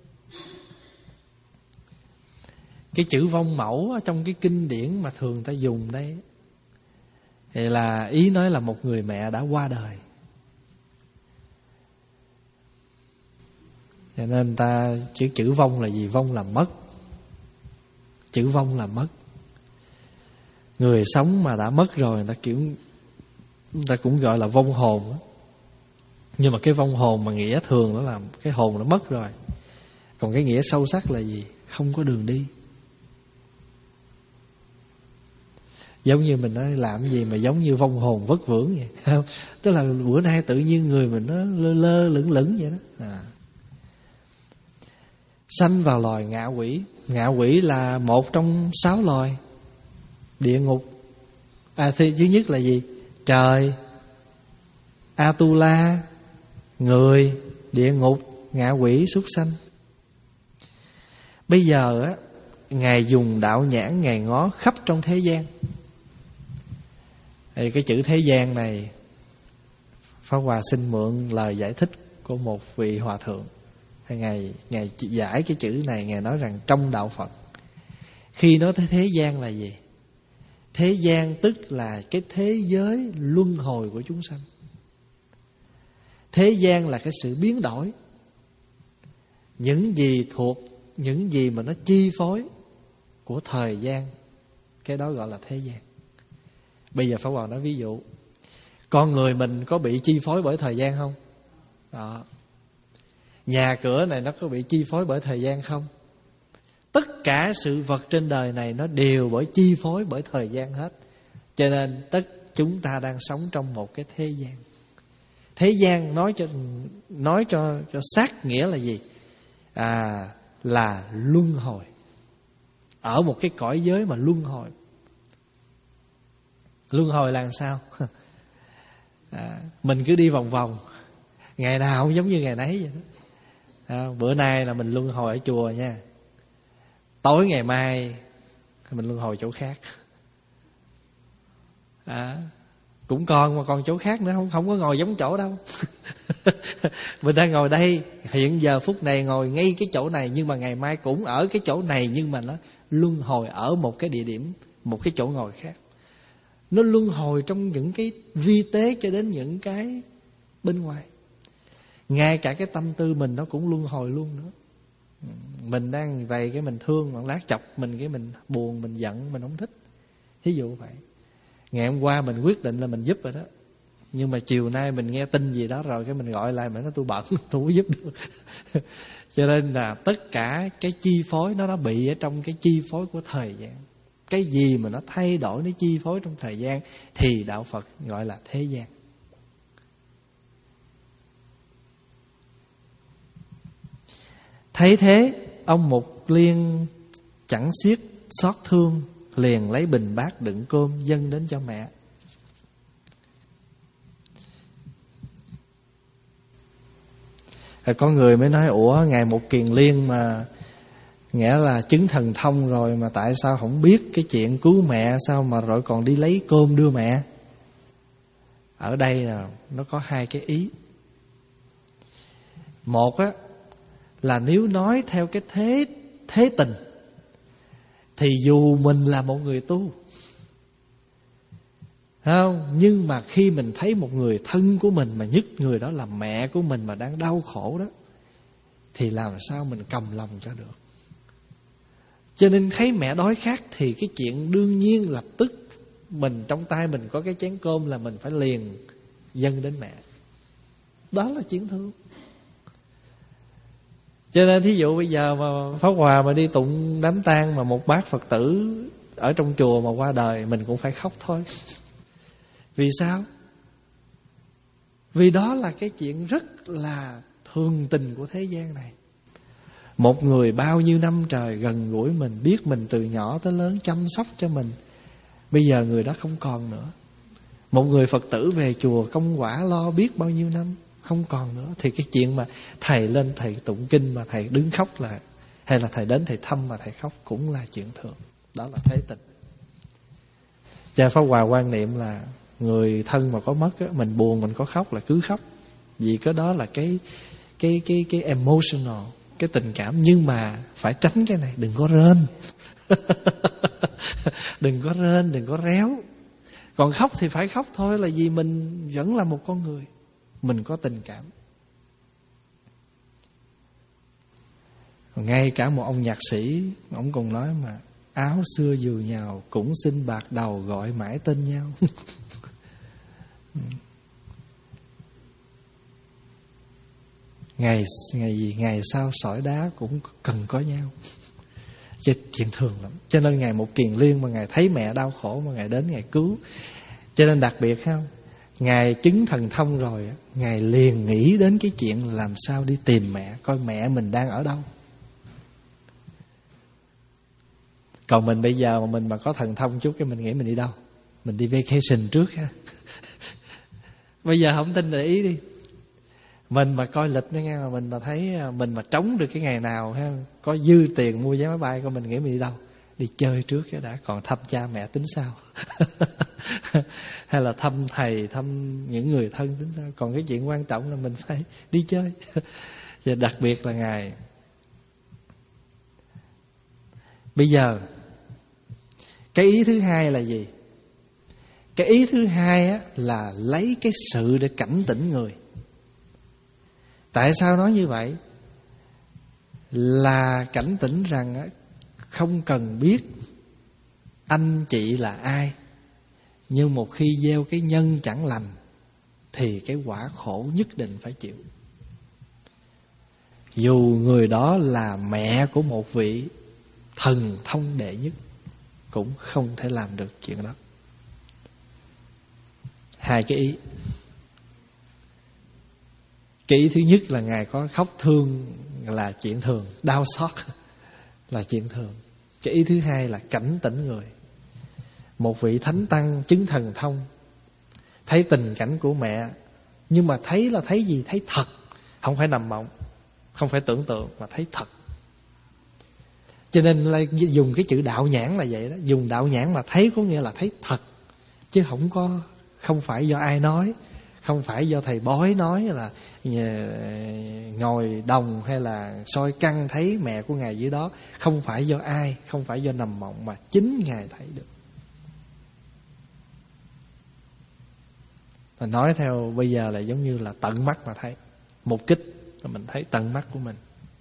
Cái chữ vong mẫu trong cái kinh điển mà thường ta dùng đây thì là ý nói là một người mẹ đã qua đời. Cho nên ta chữ chữ vong là gì? Vong là mất. Chữ vong là mất. Người sống mà đã mất rồi, người ta kiểu người ta cũng gọi là vong hồn đó. Nhưng mà cái vong hồn mà nghĩa thường đó là cái hồn nó mất rồi. Còn cái nghĩa sâu sắc là gì? Không có đường đi. Giống như mình nói làm gì mà giống như vong hồn vất vưởng vậy, không? Tức là bữa nay tự nhiên người mình nó lơ lơ lửng lửng vậy đó. À. Sanh vào loài ngạ quỷ. Ngạ quỷ là một trong sáu loài địa ngục. À, thứ nhất là gì? Trời, Atula, người, địa ngục, ngạ quỷ, súc sanh. Bây giờ á, Ngài dùng đạo nhãn Ngài ngó khắp trong thế gian. Thì cái chữ thế gian này, Pháp Hòa xin mượn lời giải thích của một vị hòa thượng. Ngài, Ngài giải cái chữ này, Ngài nói rằng trong đạo Phật, khi nói tới thế gian là gì? Thế gian tức là cái thế giới luân hồi của chúng sanh. Thế gian là cái sự biến đổi. Những gì thuộc, những gì mà nó chi phối của thời gian, cái đó gọi là thế gian. Bây giờ Pháp Hòa nói ví dụ, con người mình có bị chi phối bởi thời gian không? Đó. Nhà cửa này nó có bị chi phối bởi thời gian không? Tất cả sự vật trên đời này nó đều bởi chi phối bởi thời gian hết. Cho nên tất chúng ta đang sống trong một cái thế gian. Thế gian nói cho nói cho cho sát nghĩa là gì? À, là luân hồi. Ở một cái cõi giới mà luân hồi. Luân hồi là làm sao? À, mình cứ đi vòng vòng, ngày nào cũng giống như ngày nấy vậy đó. À, bữa nay là mình luân hồi ở chùa nha, tối ngày mai mình luân hồi chỗ khác. À, cũng còn mà còn chỗ khác nữa, không không có ngồi giống chỗ đâu. Mình đang ngồi đây, hiện giờ phút này ngồi ngay cái chỗ này, nhưng mà ngày mai cũng ở cái chỗ này, nhưng mà nó luân hồi ở một cái địa điểm, một cái chỗ ngồi khác. Nó luân hồi trong những cái vi tế cho đến những cái bên ngoài. Ngay cả cái tâm tư mình nó cũng luân hồi luôn nữa. Mình đang vậy cái mình thương, một lát chọc mình cái mình buồn, mình giận, mình không thích. Thí dụ vậy. Ngày hôm qua mình quyết định là mình giúp rồi đó, nhưng mà chiều nay mình nghe tin gì đó rồi cái mình gọi lại, mình nói tôi bận, tôi không giúp được. Cho nên là tất cả cái chi phối nó đã bị ở trong cái chi phối của thời gian. Cái gì mà nó thay đổi, nó chi phối trong thời gian thì đạo Phật gọi là thế gian. Thấy thế, ông Mục Liên chẳng xiết xót thương, liền lấy bình bát đựng cơm dâng đến cho mẹ. Rồi có người mới nói, ủa Ngài Mục Kiền Liên mà nghĩa là chứng thần thông rồi mà tại sao không biết cái chuyện cứu mẹ, sao mà rồi còn đi lấy cơm đưa mẹ? Ở đây là nó có hai cái ý. Một á, là nếu nói theo cái thế thế tình thì dù mình là một người tu, không? Nhưng mà khi mình thấy một người thân của mình, mà nhất người đó là mẹ của mình mà đang đau khổ đó, thì làm sao mình cầm lòng cho được. Cho nên thấy mẹ đói khát thì cái chuyện đương nhiên lập tức mình trong tay mình có cái chén cơm là mình phải liền dâng đến mẹ. Đó là chuyện thương. Cho nên thí dụ bây giờ mà Pháp Hòa mà đi tụng đám tang mà một bác Phật tử ở trong chùa mà qua đời, mình cũng phải khóc thôi. Vì sao? Vì đó là cái chuyện rất là thường tình của thế gian này. Một người bao nhiêu năm trời gần gũi mình, biết mình từ nhỏ tới lớn, chăm sóc cho mình, bây giờ người đó không còn nữa. Một người Phật tử về chùa công quả lo biết bao nhiêu năm, không còn nữa. Thì cái chuyện mà thầy lên thầy tụng kinh mà thầy đứng khóc là, hay là thầy đến thầy thăm mà thầy khóc cũng là chuyện thường. Đó là thế tình. Cha Pháp Hòa quan niệm là người thân mà có mất á, mình buồn mình có khóc là cứ khóc, vì cái đó là cái cái cái cái emotional, cái tình cảm, nhưng mà phải tránh cái này, đừng có rên. Đừng có rên, đừng có réo. Còn khóc thì phải khóc thôi, là vì mình vẫn là một con người, mình có tình cảm. Ngay cả một ông nhạc sĩ, ông còn nói mà áo xưa dù nhào cũng xin bạc đầu, gọi mãi tên nhau. Ngày ngày gì ngày sau sỏi đá cũng cần có nhau. Cái chuyện thường lắm. Cho nên Ngài Một Kiền Liên mà Ngài thấy mẹ đau khổ mà Ngài đến Ngài cứu. Cho nên đặc biệt không, Ngài chứng thần thông rồi, Ngài liền nghĩ đến cái chuyện làm sao đi tìm mẹ, coi mẹ mình đang ở đâu. Còn mình bây giờ mà mình mà có thần thông chút, cái mình nghĩ mình đi đâu? Mình đi vacation trước ha. Bây giờ không tin để ý đi. Mình mà coi lịch nữa nghe, mà mình mà thấy mình mà trống được cái ngày nào ha, có dư tiền mua vé máy bay, coi mình nghĩ mình đi đâu? Đi chơi trước cái đã, còn thăm cha mẹ tính sao. Hay là thăm thầy, thăm những người thân tính sao. Còn cái chuyện quan trọng là mình phải đi chơi. Và đặc biệt là Ngài bây giờ, cái ý thứ hai là gì? Cái ý thứ hai á, là lấy cái sự để cảnh tỉnh người. Tại sao nói như vậy? Là cảnh tỉnh rằng á, không cần biết anh chị là ai, nhưng một khi gieo cái nhân chẳng lành thì cái quả khổ nhất định phải chịu. Dù người đó là mẹ của một vị thần thông đệ nhất, cũng không thể làm được chuyện đó. Hai cái ý. Cái ý thứ nhất là Ngài có khóc thương là chuyện thường, đau xót là chuyện thường. Cái ý thứ hai là cảnh tỉnh người. Một vị thánh tăng chứng thần thông, thấy tình cảnh của mẹ, nhưng mà thấy là thấy gì? Thấy thật, không phải nằm mộng, không phải tưởng tượng, mà thấy thật. Cho nên là dùng cái chữ đạo nhãn là vậy đó. Dùng đạo nhãn mà thấy có nghĩa là thấy thật, chứ không có, không phải do ai nói, không phải do thầy bói nói là ngồi đồng hay là soi căn thấy mẹ của Ngài dưới đó. Không phải do ai, không phải do nằm mộng, mà chính Ngài thấy được. Mà nói theo bây giờ là giống như là tận mắt mà thấy. Một kích là mình thấy tận mắt của mình.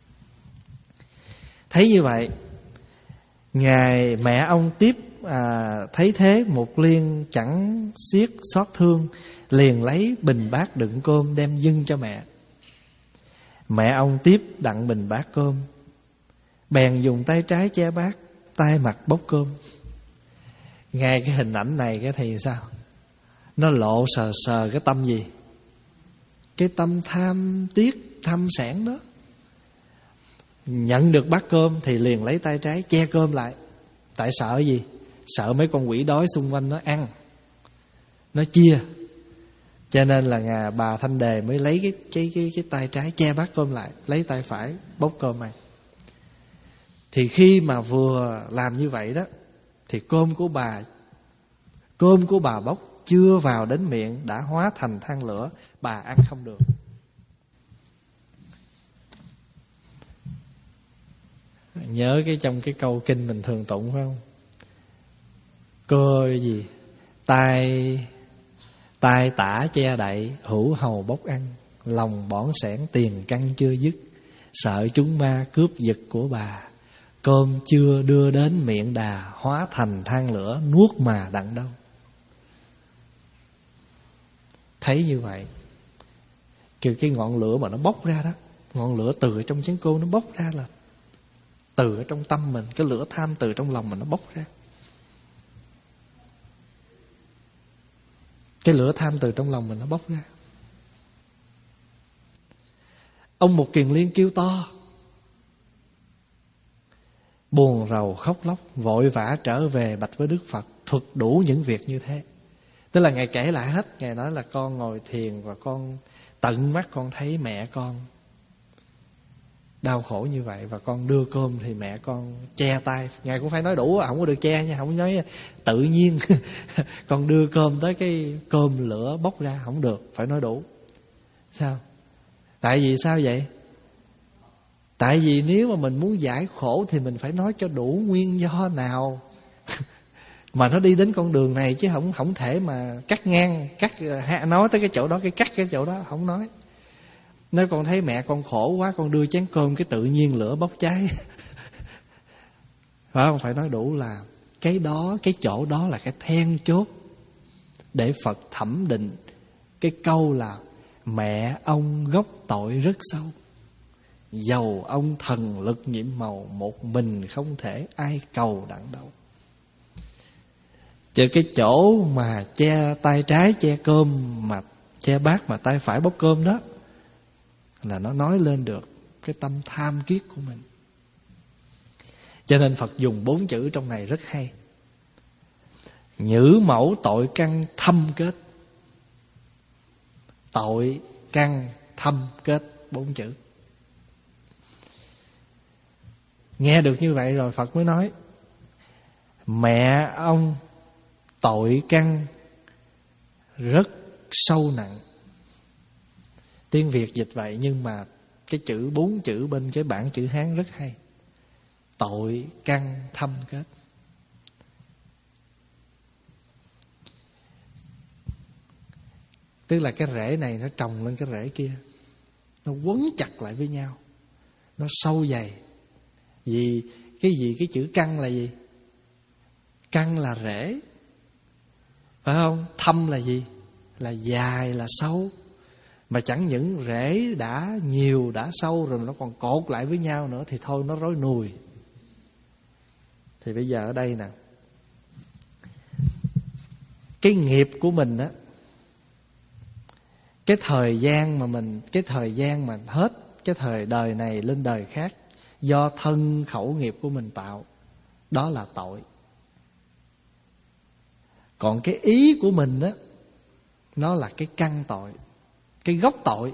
Thấy như vậy, Ngài mẹ ông tiếp à, thấy thế, một liên chẳng xiết xót thương, liền lấy bình bát đựng cơm đem dâng cho mẹ. Mẹ ông tiếp đặng bình bát cơm, bèn dùng tay trái che bát, tay mặt bốc cơm. Nghe cái hình ảnh này cái thì sao? Nó lộ sờ sờ cái tâm gì? Cái tâm tham tiếc, tham sản đó. Nhận được bát cơm thì liền lấy tay trái che cơm lại. Tại sợ gì? Sợ mấy con quỷ đói xung quanh nó ăn, nó chia. Cho nên là ngà bà Thanh Đề mới lấy cái, cái, cái, cái tay trái che bát cơm lại, lấy tay phải bốc cơm ăn. Thì khi mà vừa làm như vậy đó, thì cơm của bà Cơm của bà bốc chưa vào đến miệng đã hóa thành than lửa, bà ăn không được. Nhớ cái trong cái câu kinh mình thường tụng phải không? Cơ gì? Tai Tai tả che đậy, hữu hầu bốc ăn, lòng bỏn sẻn tiền căn chưa dứt, sợ chúng ma cướp giật của bà. Cơm chưa đưa đến miệng đà, hóa thành than lửa, nuốt mà đặng đâu. Thấy như vậy, kêu cái ngọn lửa mà nó bốc ra đó, ngọn lửa từ trong chén cơm nó bốc ra là từ ở trong tâm mình, cái lửa tham từ trong lòng mình nó bốc ra. Cái lửa tham từ trong lòng mình nó bốc ra. Ông Một Kiền Liên kêu to, buồn rầu khóc lóc, vội vã trở về bạch với Đức Phật, thuật đủ những việc như thế. Tức là Ngài kể lại hết. Ngài nói là con ngồi thiền và con tận mắt con thấy mẹ con đau khổ như vậy, và con đưa cơm thì mẹ con che tay. Ngài cũng phải nói đủ, không có được che nha, không nói tự nhiên. Con đưa cơm tới cái cơm lửa bốc ra, không được, phải nói đủ. Sao? Tại vì sao vậy? Tại vì nếu mà mình muốn giải khổ thì mình phải nói cho đủ nguyên do nào mà nó đi đến con đường này, chứ không không thể mà cắt ngang, cắt nói tới cái chỗ đó, cái cắt cái chỗ đó không nói. Nếu con thấy mẹ con khổ quá, con đưa chén cơm cái tự nhiên lửa bốc cháy. Phải không? Phải nói đủ là cái đó, cái chỗ đó là cái then chốt để Phật thẩm định cái câu là mẹ ông gốc tội rất sâu, dầu ông thần lực nhiệm màu, một mình không thể ai cầu đặng đâu. Chứ cái chỗ mà che tay trái che cơm, mà che bát mà tay phải bốc cơm đó, là nó nói lên được cái tâm tham kiết của mình. Cho nên Phật dùng bốn chữ trong này rất hay: nhữ mẫu tội căn thâm kết. Tội căn thâm kết, bốn chữ. Nghe được như vậy rồi Phật mới nói mẹ ông tội căn rất sâu nặng. Tiếng Việt dịch vậy, nhưng mà cái chữ bốn chữ bên cái bản chữ Hán rất hay: tội căn thâm kết. Tức là cái rễ này nó trồng lên cái rễ kia, nó quấn chặt lại với nhau, nó sâu dày. Vì cái gì? Cái chữ căn là gì? Căn là rễ, phải không? Thâm là gì? Là dài, là sâu. Mà chẳng những rễ đã nhiều, đã sâu rồi, nó còn cột lại với nhau nữa thì thôi nó rối nùi. Thì bây giờ ở đây nè, cái nghiệp của mình á, cái thời gian mà mình, cái thời gian mà hết cái thời đời này lên đời khác, do thân khẩu nghiệp của mình tạo, đó là tội. Còn cái ý của mình á, nó là cái căn tội, cái gốc tội.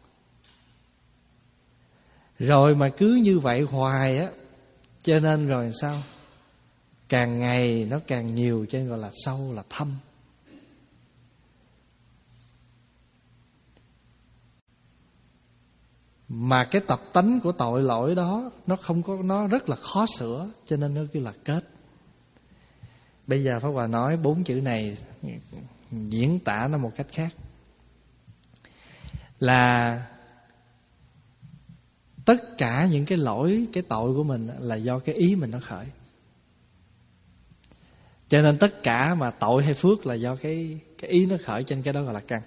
Rồi mà cứ như vậy hoài á, cho nên rồi sao? Càng ngày nó càng nhiều, cho nên gọi là sâu, là thâm. Mà cái tập tánh của tội lỗi đó, nó không có, nó rất là khó sửa, cho nên nó kêu là kết. Bây giờ Pháp Hòa nói bốn chữ này, diễn tả nó một cách khác, là tất cả những cái lỗi, cái tội của mình là do cái ý mình nó khởi. Cho nên tất cả mà tội hay phước là do cái, cái ý nó khởi, trên cái đó gọi là căn.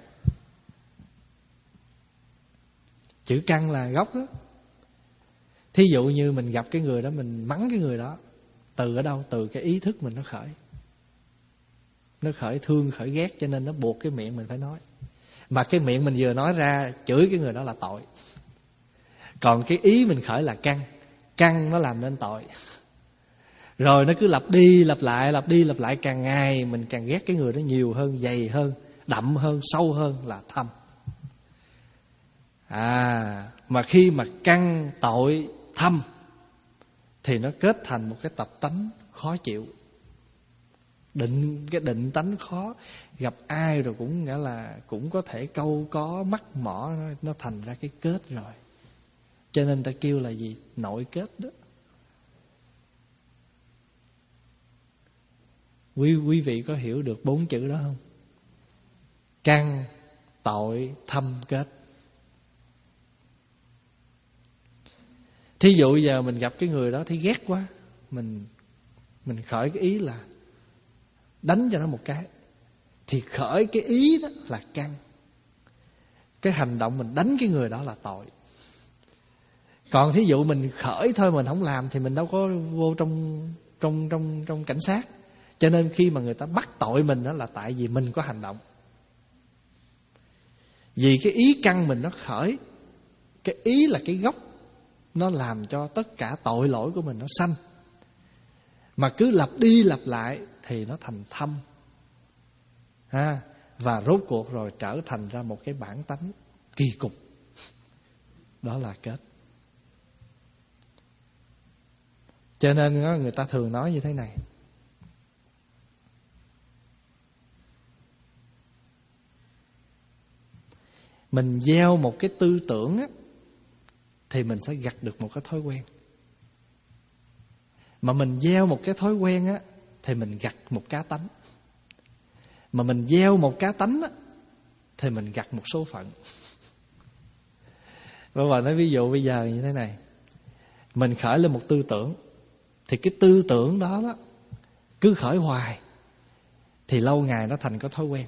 Chữ căn là gốc đó. Thí dụ như mình gặp cái người đó, mình mắng cái người đó, từ ở đâu? Từ cái ý thức mình nó khởi. Nó khởi thương, khởi ghét, cho nên nó buộc cái miệng mình phải nói. Mà cái miệng mình vừa nói ra chửi cái người đó là tội. Còn cái ý mình khởi là căn. Căn nó làm nên tội. Rồi nó cứ lặp đi lặp lại, lặp đi lặp lại, càng ngày mình càng ghét cái người đó nhiều hơn, dày hơn, đậm hơn, sâu hơn, là thâm. À, mà khi mà căn tội thâm thì nó kết thành một cái tập tánh khó chịu. Định, cái định tánh khó, gặp ai rồi cũng nghĩa là cũng có thể câu có mắc mỏ, nó, nó thành ra cái kết rồi. Cho nên ta kêu là gì? Nội kết đó. Quý, quý vị có hiểu được bốn chữ đó không? Căn, tội, thâm, kết. Thí dụ giờ mình gặp cái người đó thấy ghét quá, Mình mình khởi cái ý là đánh cho nó một cái, thì khởi cái ý đó là căn. Cái hành động mình đánh cái người đó là tội. Còn thí dụ mình khởi thôi, mình không làm thì mình đâu có vô trong trong trong trong cảnh sát. Cho nên khi mà người ta bắt tội mình đó là tại vì mình có hành động. Vì cái ý căn mình nó khởi, cái ý là cái gốc, nó làm cho tất cả tội lỗi của mình nó sanh. Mà cứ lặp đi lặp lại thì nó thành thâm ha. Và rốt cuộc rồi trở thành ra một cái bản tánh kỳ cục. Đó là kết. Cho nên người ta thường nói như thế này: mình gieo một cái tư tưởng á, thì mình sẽ gặt được một cái thói quen. Mà mình gieo một cái thói quen á, thì mình gặt một cá tánh. Mà mình gieo một cá tánh á, thì mình gặt một số phận. Và bà nói ví dụ bây giờ như thế này: mình khởi lên một tư tưởng, thì cái tư tưởng đó, đó cứ khởi hoài, thì lâu ngày nó thành cái thói quen.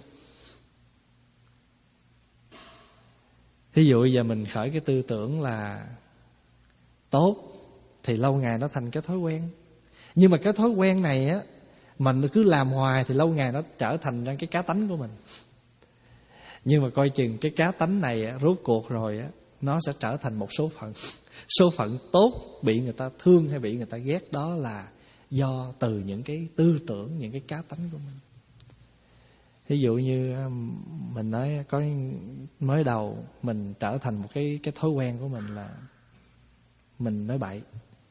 Ví dụ bây giờ mình khởi cái tư tưởng là tốt, thì lâu ngày nó thành cái thói quen. Nhưng mà cái thói quen này á, mình cứ làm hoài thì lâu ngày nó trở thành ra cái cá tánh của mình. Nhưng mà coi chừng cái cá tánh này á, rốt cuộc rồi á, nó sẽ trở thành một số phận. Số phận tốt bị người ta thương hay bị người ta ghét, đó là do từ những cái tư tưởng, những cái cá tánh của mình. Ví dụ như mình nói có mới đầu mình trở thành một cái cái thói quen của mình là mình nói bậy.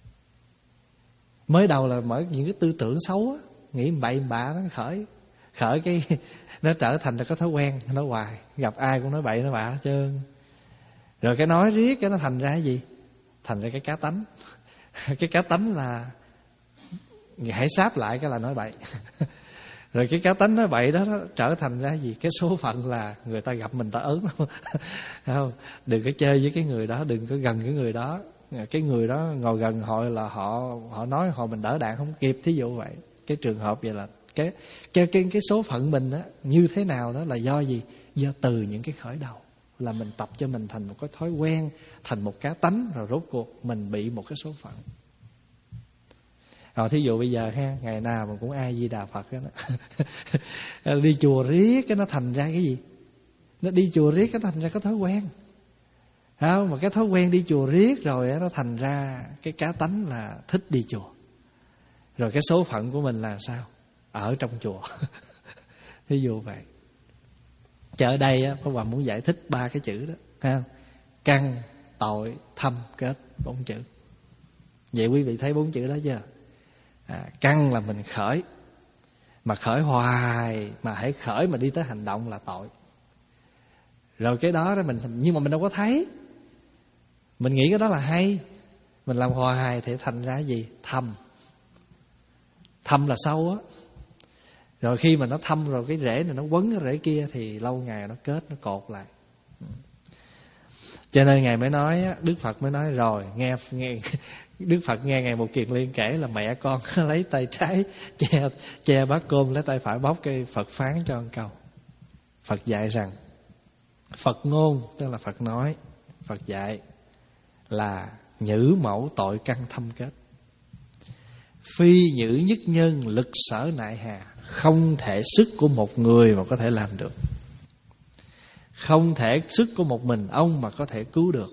Mới đầu là mở những cái tư tưởng xấu á, nghĩ bậy bạ nó khởi khởi cái nó trở thành là cái thói quen, nói hoài, gặp ai cũng nói bậy nói bạ hết trơn. Rồi cái nói riết cái nó thành ra cái gì? Thành ra cái cá tánh. Cái cá tánh là hãy sáp lại cái là nói bậy. Rồi cái cá tánh nói bậy đó nó trở thành ra gì? Cái số phận là người ta gặp mình ta ớn. Không, đừng có chơi với cái người đó, đừng có gần cái người đó. Cái người đó ngồi gần họ là họ họ nói họ mình đỡ đạn không kịp, thí dụ vậy. Cái trường hợp vậy là cái cái cái cái số phận mình đó như thế nào đó là do gì? Do từ những cái khởi đầu là mình tập cho mình thành một cái thói quen, thành một cá tánh, rồi rốt cuộc mình bị một cái số phận. Rồi thí dụ bây giờ ha, ngày nào mình cũng A Di Đà Phật đó. Đi chùa riết cái nó thành ra cái gì? Nó đi chùa riết cái thành ra cái thói quen. Không, mà cái thói quen đi chùa riết rồi nó thành ra cái cá tánh là thích đi chùa. Rồi cái số phận của mình là sao? Ở trong chùa. Thí dụ vậy. Chứ ở đây á, Pháp Hòa muốn giải thích ba cái chữ đó, thấy không? Căn, tội, thâm, kết, bốn chữ. Vậy quý vị thấy bốn chữ đó chưa? À, căn là mình khởi, mà khởi hoài, mà hãy khởi mà đi tới hành động là tội. Rồi cái đó đó mình, nhưng mà mình đâu có thấy. Mình nghĩ cái đó là hay, mình làm hoài thì thành ra gì? Thâm. Thâm là sâu á. Rồi khi mà nó thâm rồi cái rễ này nó quấn cái rễ kia thì lâu ngày nó kết, nó cột lại. Cho nên Ngài mới nói, Đức Phật mới nói rồi, nghe nghe Đức Phật nghe Ngài Một Kiền Liên kể là mẹ con lấy tay trái che che bát cơm, lấy tay phải bóc cái Phật phán cho một câu. Phật dạy rằng Phật ngôn, tức là Phật nói, Phật dạy là nhữ mẫu tội căn thâm kết. Phi nhữ nhất nhân lực sở nại hà. Không thể sức của một người mà có thể làm được. Không thể sức của một mình ông mà có thể cứu được.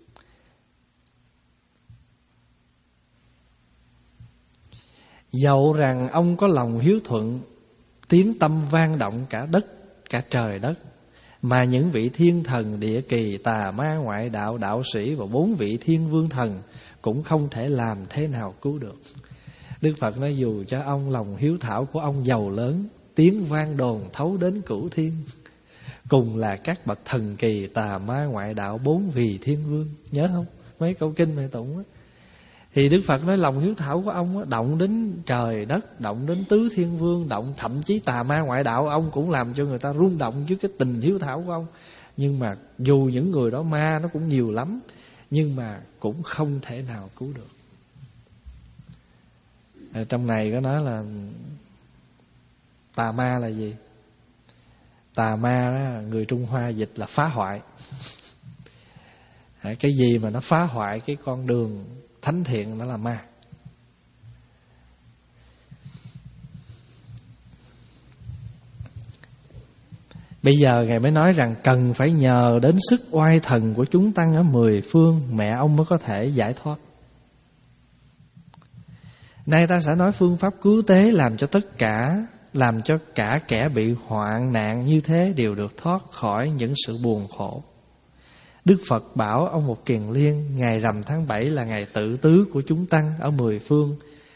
Dẫu rằng ông có lòng hiếu thuận, tiếng tâm vang động cả đất, cả trời đất, mà những vị thiên thần, địa kỳ, tà ma, ngoại đạo, đạo sĩ và bốn vị thiên vương thần cũng không thể làm thế nào cứu được. Đức Phật nói dù cho ông lòng hiếu thảo của ông giàu lớn, tiếng vang đồn thấu đến cửu thiên, cùng là các bậc thần kỳ, tà ma, ngoại đạo, bốn vị thiên vương. Nhớ không? Mấy câu kinh này tụng á. Thì Đức Phật nói lòng hiếu thảo của ông á, động đến trời đất, động đến tứ thiên vương, động thậm chí tà ma ngoại đạo, ông cũng làm cho người ta rung động trước cái tình hiếu thảo của ông. Nhưng mà dù những người đó ma nó cũng nhiều lắm, nhưng mà cũng không thể nào cứu được. Ở trong này có nói là tà ma là gì? Tà ma đó, người Trung Hoa dịch là phá hoại. Cái gì mà nó phá hoại cái con đường thánh thiện đó là ma. Bây giờ Ngài mới nói rằng cần phải nhờ đến sức oai thần của chúng tăng ở mười phương, mẹ ông mới có thể giải thoát. Nay ta sẽ nói phương pháp cứu tế làm cho tất cả, làm cho cả kẻ bị hoạn nạn như thế đều được thoát khỏi những sự buồn khổ. Đức Phật bảo ông Một Kiền Liên, ngày rằm tháng bảy là ngày tự tứ của chúng tăng ở mười phương,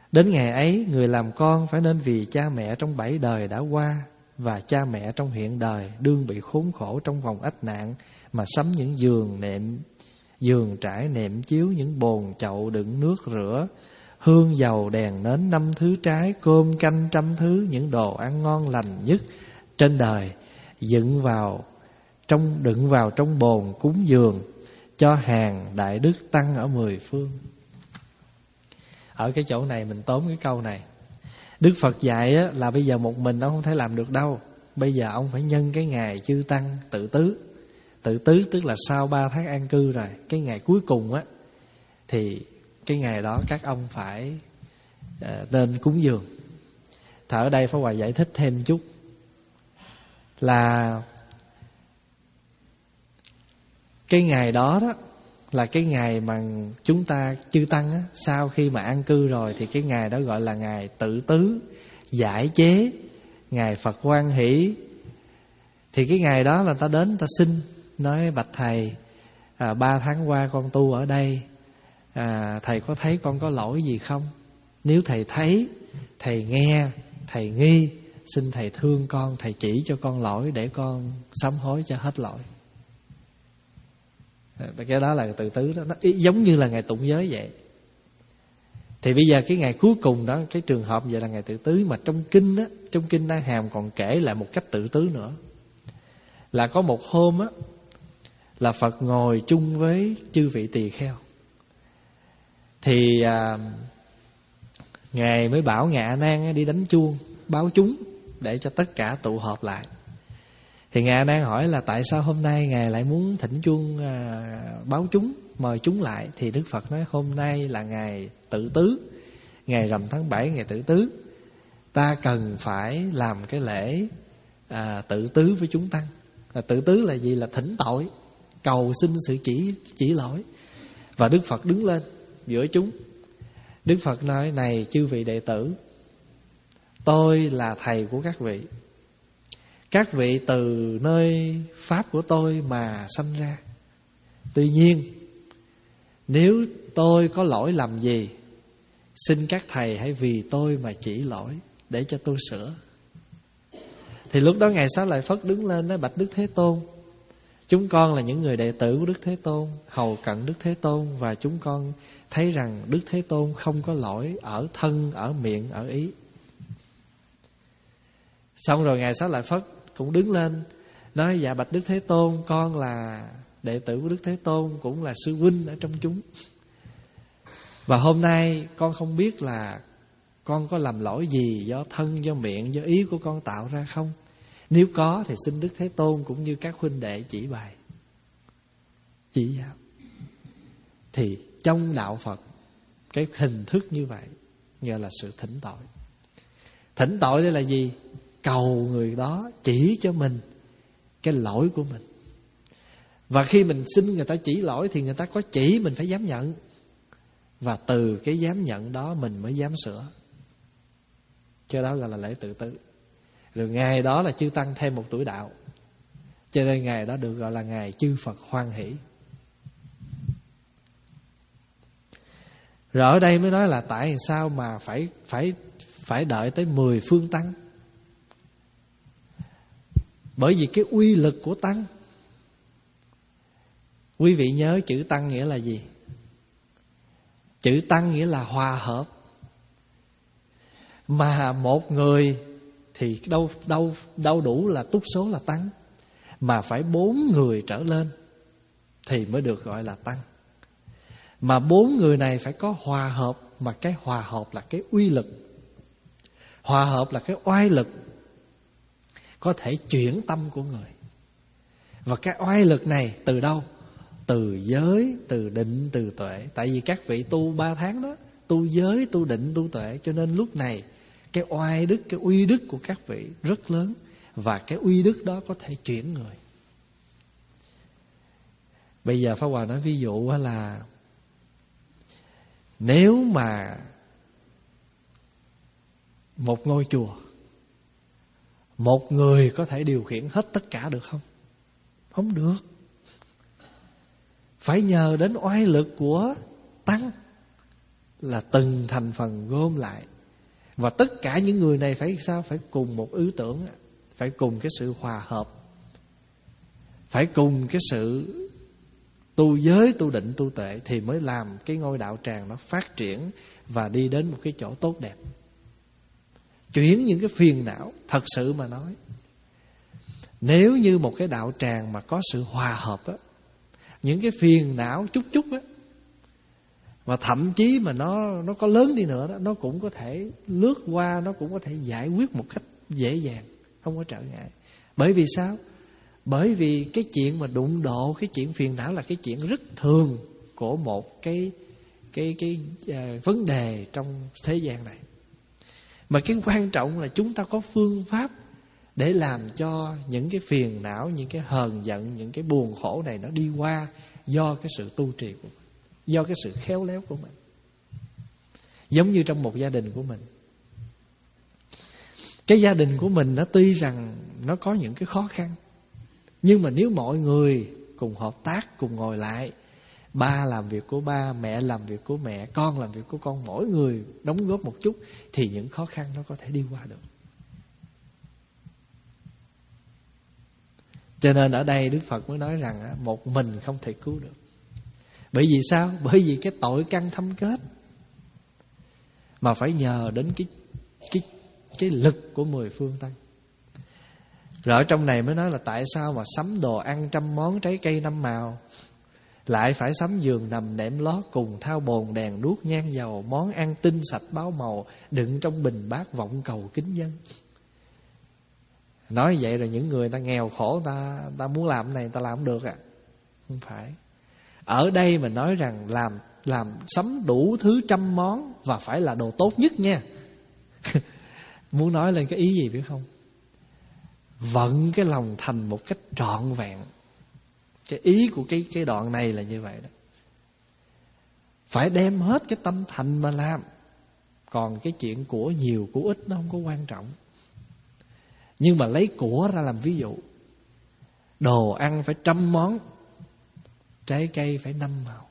Đến ngày ấy, người làm con phải nên vì cha mẹ trong bảy đời đã qua và cha mẹ trong hiện đời đương bị khốn khổ trong vòng ách nạn mà sắm những giường nệm, giường trải nệm chiếu, những bồn chậu đựng nước rửa, hương dầu đèn nến năm thứ trái, cơm canh trăm thứ, những đồ ăn ngon lành nhất trên đời dựng vào trong đựng vào trong bồn cúng dường cho hàng đại đức tăng ở mười phương. Ở cái chỗ này mình tóm cái câu này. Đức Phật dạy á, là bây giờ một mình ông không thể làm được đâu. Bây giờ ông phải nhân cái ngày chư tăng tự tứ. Tự tứ tức là sau ba tháng an cư rồi, cái ngày cuối cùng á, thì cái ngày đó các ông phải uh, nên cúng dường. Thì ở đây Pháp Hòa giải thích thêm chút là cái ngày đó đó là cái ngày mà chúng ta chư tăng á, sau khi mà an cư rồi thì cái ngày đó gọi là ngày tự tứ, giải chế, ngày Phật hoan hỷ. Thì cái ngày đó là ta đến ta xin, nói bạch thầy, à, ba tháng qua con tu ở đây, à, thầy có thấy con có lỗi gì không? Nếu thầy thấy, thầy nghe, thầy nghi, xin thầy thương con, thầy chỉ cho con lỗi để con sám hối cho hết lỗi. Cái đó là tự tứ đó, nó giống như là ngày tụng giới vậy. Thì bây giờ cái ngày cuối cùng đó, cái trường hợp vậy là ngày tự tứ. Mà trong kinh á, trong kinh A Hàm còn kể lại một cách tự tứ nữa. Là có một hôm á, là Phật ngồi chung với chư vị tỳ kheo. Thì à, Ngài mới bảo Ngài A Nan đi đánh chuông báo chúng để cho tất cả tụ họp lại. Thì Ngài A Nan hỏi là tại sao hôm nay Ngài lại muốn thỉnh chuông à, báo chúng, mời chúng lại. Thì Đức Phật nói hôm nay là ngày tự tứ, ngày rằm tháng bảy, ngày tự tứ. Ta cần phải làm cái lễ à, tự tứ với chúng tăng. à, Tự tứ là gì? Là thỉnh tội, cầu xin sự chỉ chỉ lỗi. Và Đức Phật đứng lên giữa chúng. Đức Phật nói: này chư vị đệ tử, tôi là thầy của các vị. Các vị từ nơi pháp của tôi mà sanh ra. Tuy nhiên, nếu tôi có lỗi lầm gì, xin các thầy hãy vì tôi mà chỉ lỗi, để cho tôi sửa. Thì lúc đó Ngài Xá Lợi Phất đứng lên nói: bạch Đức Thế Tôn, chúng con là những người đệ tử của Đức Thế Tôn, hầu cận Đức Thế Tôn, và chúng con thấy rằng Đức Thế Tôn không có lỗi ở thân, ở miệng, ở ý. Xong rồi Ngài Xá Lợi Phất cũng đứng lên nói: dạ bạch Đức Thế Tôn, con là đệ tử của Đức Thế Tôn, cũng là sư huynh ở trong chúng. Và hôm nay con không biết là con có làm lỗi gì do thân, do miệng, do ý của con tạo ra không? Nếu có thì xin Đức Thế Tôn cũng như các huynh đệ chỉ bày, chỉ giáo. Thì trong đạo Phật, cái hình thức như vậy gọi là sự thỉnh tội. Thỉnh tội đây là gì? Cầu người đó chỉ cho mình cái lỗi của mình. Và khi mình xin người ta chỉ lỗi thì người ta có chỉ, mình phải dám nhận. Và từ cái dám nhận đó mình mới dám sửa. Cho đó gọi là lễ tự tứ. Rồi ngày đó là chư tăng thêm một tuổi đạo, cho nên ngày đó được gọi là ngày chư Phật hoan hỷ. Rồi ở đây mới nói là tại sao mà phải phải phải đợi tới mười phương tăng. Bởi vì cái uy lực của tăng. Quý vị nhớ chữ tăng nghĩa là gì? Chữ tăng nghĩa là hòa hợp. Mà một người thì đâu đâu đâu đủ là túc số là tăng, mà phải bốn người trở lên thì mới được gọi là tăng. Mà bốn người này phải có hòa hợp, mà cái hòa hợp là cái uy lực, hòa hợp là cái oai lực, có thể chuyển tâm của người. Và cái oai lực này từ đâu? Từ giới, từ định, từ tuệ. Tại vì các vị tu ba tháng đó, tu giới, tu định, tu tuệ, cho nên lúc này cái oai đức, cái uy đức của các vị rất lớn. Và cái uy đức đó có thể chuyển người. Bây giờ Pháp Hòa nói ví dụ là nếu mà một ngôi chùa, một người có thể điều khiển hết tất cả được không? Không được. Phải nhờ đến oai lực của tăng. là từng thành phần gom lại. Và tất cả những người này phải sao? Phải cùng một ý tưởng, phải cùng cái sự hòa hợp, phải cùng cái sự tu giới, tu định, tu tuệ, thì mới làm cái ngôi đạo tràng nó phát triển và đi đến một cái chỗ tốt đẹp. Chuyển những cái phiền não. Thật sự mà nói, nếu như một cái đạo tràng mà có sự hòa hợp á, những cái phiền não chút chút á, và thậm chí mà nó nó có lớn đi nữa đó, nó cũng có thể lướt qua, nó cũng có thể giải quyết một cách dễ dàng, không có trở ngại. Bởi vì sao? Bởi vì cái chuyện mà đụng độ, cái chuyện phiền não là cái chuyện rất thường của một cái cái cái uh, vấn đề trong thế gian này. Mà cái quan trọng là chúng ta có phương pháp để làm cho những cái phiền não, những cái hờn giận, những cái buồn khổ này nó đi qua, do cái sự tu trì của mình, do cái sự khéo léo của mình. Giống như trong một gia đình của mình, cái gia đình của mình nó tuy rằng nó có những cái khó khăn, nhưng mà nếu mọi người cùng hợp tác, cùng ngồi lại, ba làm việc của ba, mẹ làm việc của mẹ, con làm việc của con, mỗi người đóng góp một chút, thì những khó khăn nó có thể đi qua được. Cho nên ở đây Đức Phật mới nói rằng một mình không thể cứu được. Bởi vì sao? Bởi vì cái tội căn thâm kết, mà phải nhờ đến cái cái cái lực của mười phương tăng. Rồi ở trong này mới nói là tại sao mà sắm đồ ăn trăm món, trái cây năm màu, lại phải sắm giường nằm nệm lót, cùng thao bồn đèn đuốc nhang dầu, món ăn tinh sạch báo màu, đựng trong bình bát vọng cầu kính dân. Nói vậy rồi những người ta nghèo khổ, ta ta muốn làm cái này ta làm không được à? Không phải. Ở đây mình nói rằng làm làm sắm đủ thứ trăm món, và phải là đồ tốt nhất nha. Muốn nói lên cái ý gì biết không? Vận cái lòng thành một cách trọn vẹn. Cái ý của cái cái đoạn này là như vậy đó. Phải đem hết cái tâm thành mà làm. Còn cái chuyện của nhiều của ít nó không có quan trọng. Nhưng mà lấy của ra làm ví dụ, đồ ăn phải trăm món, trái cây phải năm màu.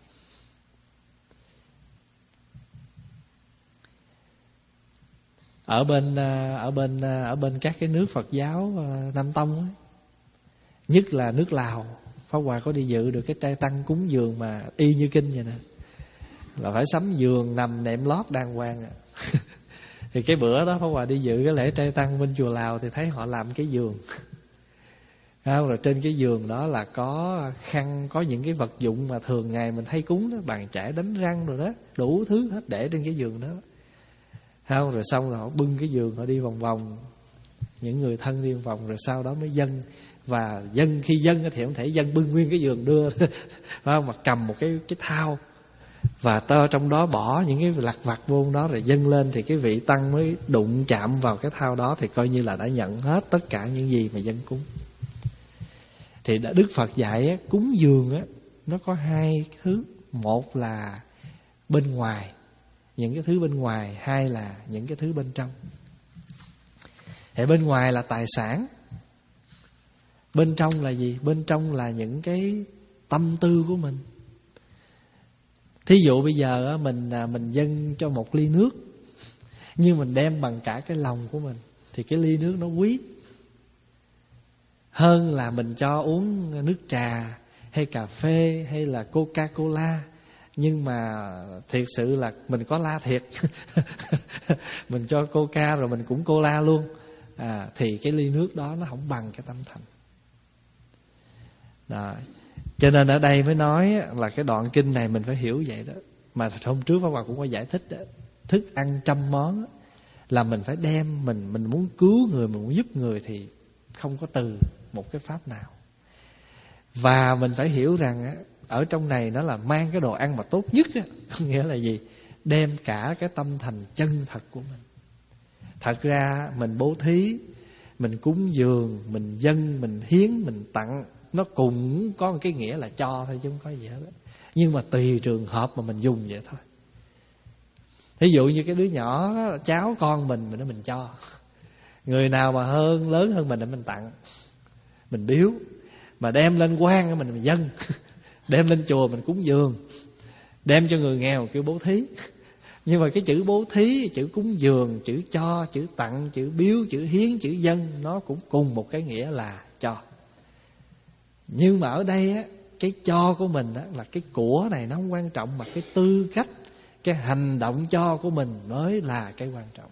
Ở bên ở bên ở bên các cái nước Phật giáo Nam Tông ấy, nhất là nước Lào, Pháp Hòa có đi dự được cái trai tăng cúng giường mà y như kinh vậy nè, là phải sắm giường nằm nệm lót đàng hoàng à. Thì cái bữa đó Pháp Hòa đi dự cái lễ trai tăng bên chùa Lào, thì thấy họ làm cái giường. Không, rồi trên cái giường đó là có khăn, có những cái vật dụng mà thường ngày mình thấy cúng đó, bàn chải đánh răng rồi đó, đủ thứ hết để trên cái giường đó. Không, rồi xong rồi họ bưng cái giường, họ đi vòng vòng, những người thân đi vòng vòng, rồi sau đó mới dâng. Và dâng, khi dâng thì không thể dâng bưng nguyên cái giường đưa, phải không? Mà cầm một cái cái thao, và tơ trong đó bỏ những cái lặt vặt vô đó, rồi dâng lên, thì cái vị tăng mới đụng chạm vào cái thao đó, thì coi như là đã nhận hết tất cả những gì mà dâng cúng. Thì đã Đức Phật dạy á, cúng dường á, nó có hai thứ. Một là bên ngoài, những cái thứ bên ngoài. Hai là những cái thứ bên trong. Thì bên ngoài là tài sản. Bên trong là gì? Bên trong là những cái tâm tư của mình. Thí dụ bây giờ mình mình dâng cho một ly nước, nhưng mình đem bằng cả cái lòng của mình, thì cái ly nước nó quý hơn là mình cho uống nước trà hay cà phê hay là Coca-Cola. Nhưng mà thiệt sự là mình có la thiệt. Mình cho Coca rồi mình cũng Cola luôn à, thì cái ly nước đó nó không bằng cái tâm thành đó. Cho nên ở đây mới nói là cái đoạn kinh này mình phải hiểu vậy đó. Mà hôm trước Pháp Hòa cũng có giải thích đó. Thức ăn trăm món đó, là mình phải đem, Mình mình muốn cứu người, mình muốn giúp người, thì không có từ một cái pháp nào. Và mình phải hiểu rằng ở trong này nó là mang cái đồ ăn mà tốt nhất á. Có nghĩa là gì? Đem cả cái tâm thành chân thật của mình. Thật ra mình bố thí, mình cúng dường, mình dâng, mình hiến, mình tặng, nó cũng có một cái nghĩa là cho thôi chứ không có gì hết. Nhưng mà tùy trường hợp mà mình dùng vậy thôi. Ví dụ như cái đứa nhỏ, cháu con mình, mình nói mình cho. Người nào mà hơn, lớn hơn mình thì mình tặng, mình biếu. Mà đem lên quan mình mình dâng. Đem lên chùa mình cúng dường. Đem cho người nghèo kêu bố thí. Nhưng mà cái chữ bố thí, chữ cúng dường, chữ cho, chữ tặng, chữ biếu, chữ hiến, chữ dâng, nó cũng cùng một cái nghĩa là cho. Nhưng mà ở đây á, cái cho của mình á, là cái của này nó không quan trọng, mà cái tư cách, cái hành động cho của mình mới là cái quan trọng.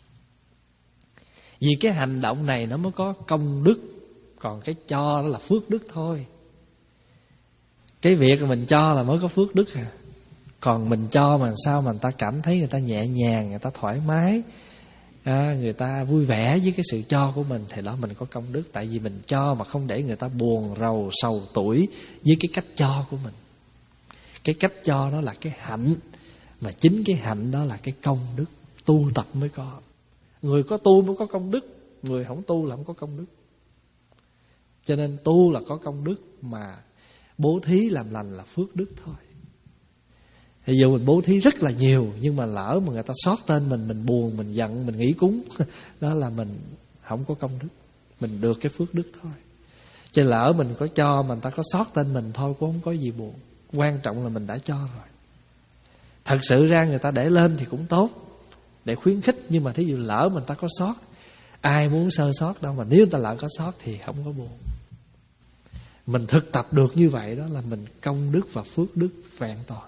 Vì cái hành động này nó mới có công đức, còn cái cho đó là phước đức thôi. Cái việc mình cho là mới có phước đức à. Còn mình cho mà sao mà người ta cảm thấy người ta nhẹ nhàng, người ta thoải mái, à, người ta vui vẻ với cái sự cho của mình, thì đó mình có công đức. Tại vì mình cho mà không để người ta buồn rầu sầu tủi với cái cách cho của mình. Cái cách cho đó là cái hạnh, mà chính cái hạnh đó là cái công đức. Tu tập mới có. Người có tu mới có công đức, người không tu là không có công đức. Cho nên tu là có công đức, mà bố thí làm lành là phước đức thôi. Thì dù mình bố thí rất là nhiều, nhưng mà lỡ mà người ta xót tên mình, mình buồn, mình giận, mình nghỉ cúng, đó là mình không có công đức, mình được cái phước đức thôi. Chứ lỡ mình có cho mà người ta có xót tên mình thôi cũng không có gì buồn. Quan trọng là mình đã cho rồi. Thật sự ra người ta để lên thì cũng tốt, để khuyến khích. Nhưng mà thí dụ lỡ mà người ta có xót, ai muốn sơ sót đâu, mà nếu người ta lỡ có xót thì không có buồn. Mình thực tập được như vậy, đó là mình công đức và phước đức vẹn toàn.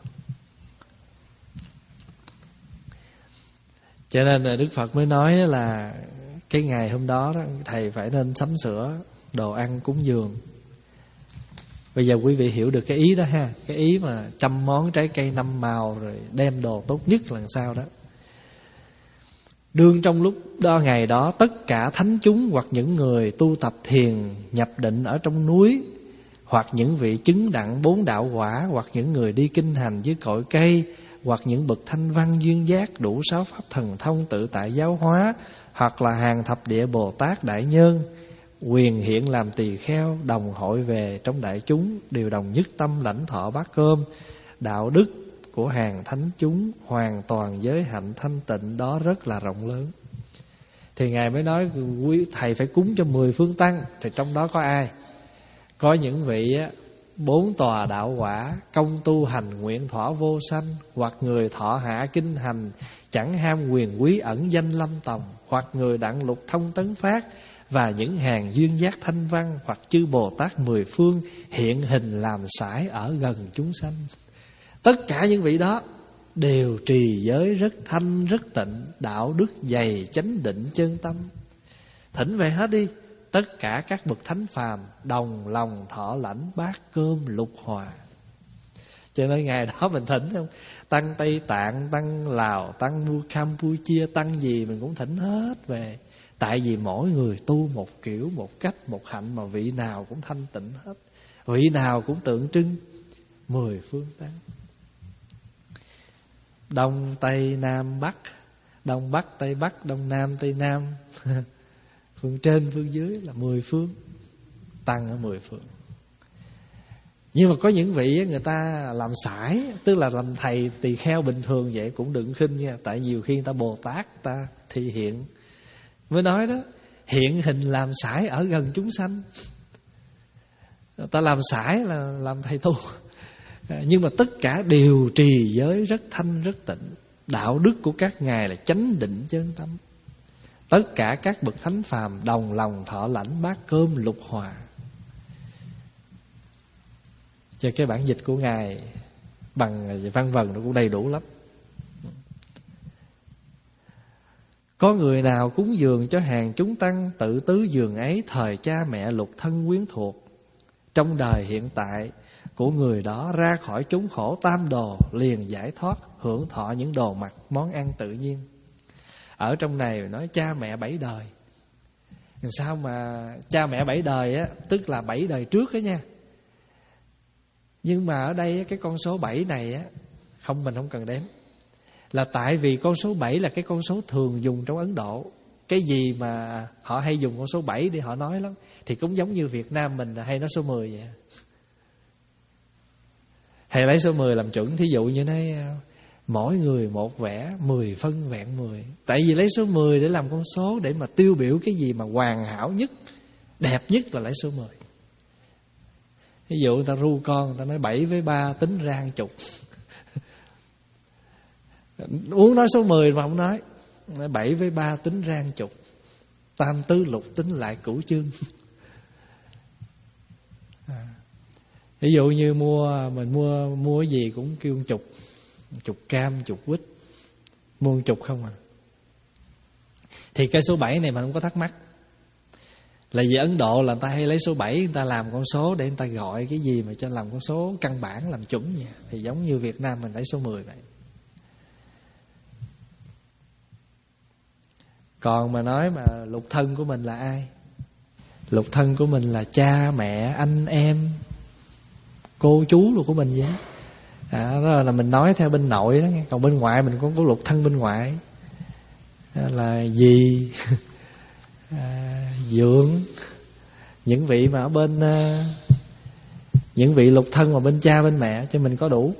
Cho nên Đức Phật mới nói là cái ngày hôm đó, đó thầy phải nên sắm sửa đồ ăn cúng dường. Bây giờ quý vị hiểu được cái ý đó ha. Cái ý mà trăm món trái cây năm màu, rồi đem đồ tốt nhất là sao đó. Đương trong lúc đó, ngày đó, tất cả thánh chúng hoặc những người tu tập thiền nhập định ở trong núi, hoặc những vị chứng đặng bốn đạo quả, hoặc những người đi kinh hành dưới cội cây, hoặc những bậc thanh văn duyên giác đủ sáu pháp thần thông tự tại giáo hóa, hoặc là hàng thập địa Bồ Tát đại nhân, quyền hiện làm tỳ kheo, đồng hội về trong đại chúng, đều đồng nhất tâm lãnh thọ bát cơm. Đạo đức của hàng thánh chúng hoàn toàn giới hạnh thanh tịnh đó rất là rộng lớn. Thì Ngài mới nói quý thầy phải cúng cho mười phương tăng. Thì trong đó có ai? Có những vị bốn tòa đạo quả, công tu hành nguyện thọ vô sanh, hoặc người thọ hạ kinh hành chẳng ham quyền quý ẩn danh lâm tòng, hoặc người đặng lục thông tấn phát, và những hàng duyên giác thanh văn, hoặc chư Bồ Tát mười phương hiện hình làm sải ở gần chúng sanh. Tất cả những vị đó đều trì giới rất thanh rất tịnh, đạo đức dày chánh định chân tâm. Thỉnh về hết đi. Tất cả các bậc thánh phàm đồng lòng thọ lãnh bát cơm lục hòa. Cho nên ngày đó mình thỉnh không? Tăng Tây Tạng, tăng Lào, tăng Campuchia, tăng gì mình cũng thỉnh hết về. Tại vì mỗi người tu một kiểu, một cách, một hạnh, mà vị nào cũng thanh tịnh hết. Vị nào cũng tượng trưng mười phương tăng. Đông, Tây, Nam, Bắc. Đông, Bắc, Tây, Bắc. Đông, Nam, Tây, Nam. Phương trên, phương dưới là mười phương. Tăng ở mười phương. Nhưng mà có những vị người ta làm sải, tức là làm thầy tỳ kheo bình thường vậy cũng đừng khinh nha. Tại nhiều khi người ta Bồ Tát ta thị hiện. Mới nói đó, hiện hình làm sải ở gần chúng sanh. Người ta làm sải là làm thầy tu. Nhưng mà tất cả đều trì giới rất thanh rất tịnh. Đạo đức của các ngài là chánh định chân tâm. Tất cả các bậc thánh phàm đồng lòng thọ lãnh bát cơm lục hòa. Cho cái bản dịch của ngài bằng văn vần nó cũng đầy đủ lắm. Có người nào cúng dường cho hàng chúng tăng, tự tứ dường ấy thời cha mẹ lục thân quyến thuộc, trong đời hiện tại của người đó ra khỏi chốn khổ tam đồ, liền giải thoát, hưởng thọ những đồ mặc món ăn tự nhiên. Ở trong này nói cha mẹ bảy đời. Sao mà cha mẹ bảy đời á, tức là bảy đời trước đó nha. Nhưng mà ở đây cái con số bảy này á, không, mình không cần đếm. Là tại vì con số bảy là cái con số thường dùng trong Ấn Độ. Cái gì mà họ hay dùng con số bảy để họ nói lắm. Thì cũng giống như Việt Nam mình hay nói số mười vậy. Hay lấy số mười làm chuẩn. Thí dụ như nói mỗi người một vẻ, mười phân vẹn mười. Tại vì lấy số mười để làm con số, để mà tiêu biểu cái gì mà hoàn hảo nhất, đẹp nhất là lấy số mười. Ví dụ người ta ru con, người ta nói bảy với ba tính ra một chục. Uống nói số mười mà không nói. Bảy với ba tính rang chục, tam tứ lục tính lại cửu chương. À, ví dụ như mua mình mua mua cái gì cũng kêu chục, chục cam, chục quýt, mua chục không à. Thì cái số bảy này mà không có thắc mắc. Là vì Ấn Độ là người ta hay lấy số bảy, người ta làm con số để người ta gọi cái gì mà cho làm con số căn bản, làm chuẩn vậy. Thì giống như Việt Nam mình lấy số mười vậy. Còn mà nói mà lục thân của mình là ai? Lục thân của mình là cha, mẹ, anh em, cô, chú luôn của mình vậy. À, đó là mình nói theo bên nội đó. Còn bên ngoại mình cũng có lục thân bên ngoại. Là dì, à, dượng. Những vị mà ở bên uh, những vị lục thân mà bên cha bên mẹ cho mình có đủ.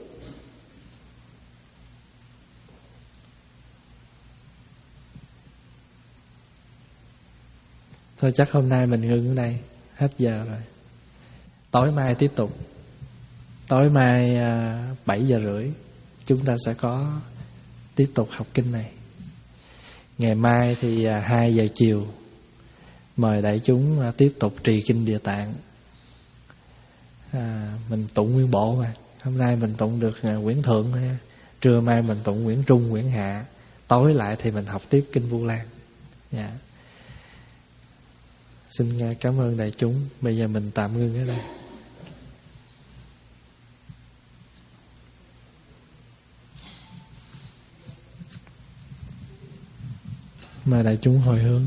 Thôi chắc hôm nay mình ngưng ở đây, hết giờ rồi. Tối mai tiếp tục. Tối mai uh, bảy giờ rưỡi chúng ta sẽ có tiếp tục học kinh này. Ngày mai thì uh, hai giờ chiều mời đại chúng uh, tiếp tục trì kinh Địa Tạng. À, mình tụng nguyên bộ mà. Hôm nay mình tụng được uh, Quyển Thượng ha. Trưa mai mình tụng Quyển Trung, Quyển Hạ. Tối lại thì mình học tiếp kinh Vu Lan. Dạ. Xin uh, cảm ơn đại chúng. Bây giờ mình tạm ngưng ở đây. Mời đại chúng hồi hướng.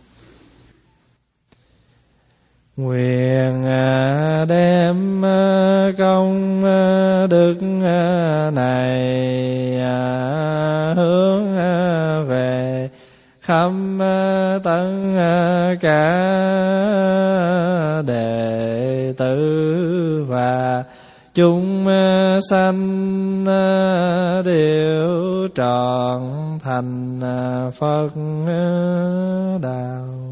Nguyện đem công đức này hướng về khắp tất cả đệ tử và chúng sanh đều trọn thành Phật đạo.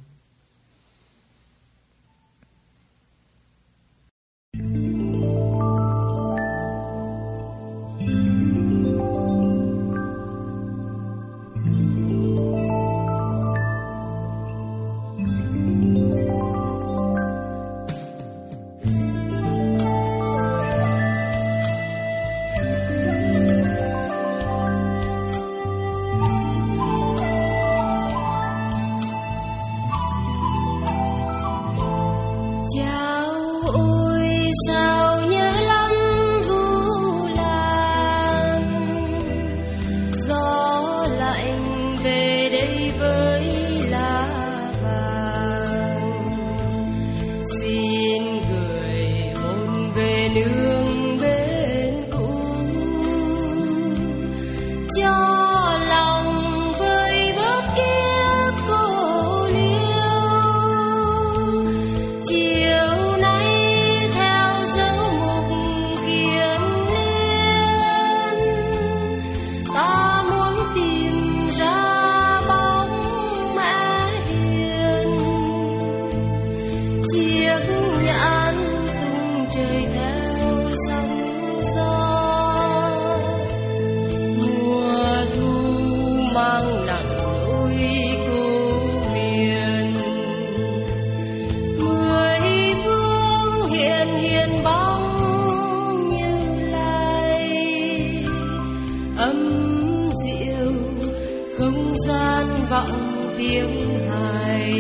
tiếng hài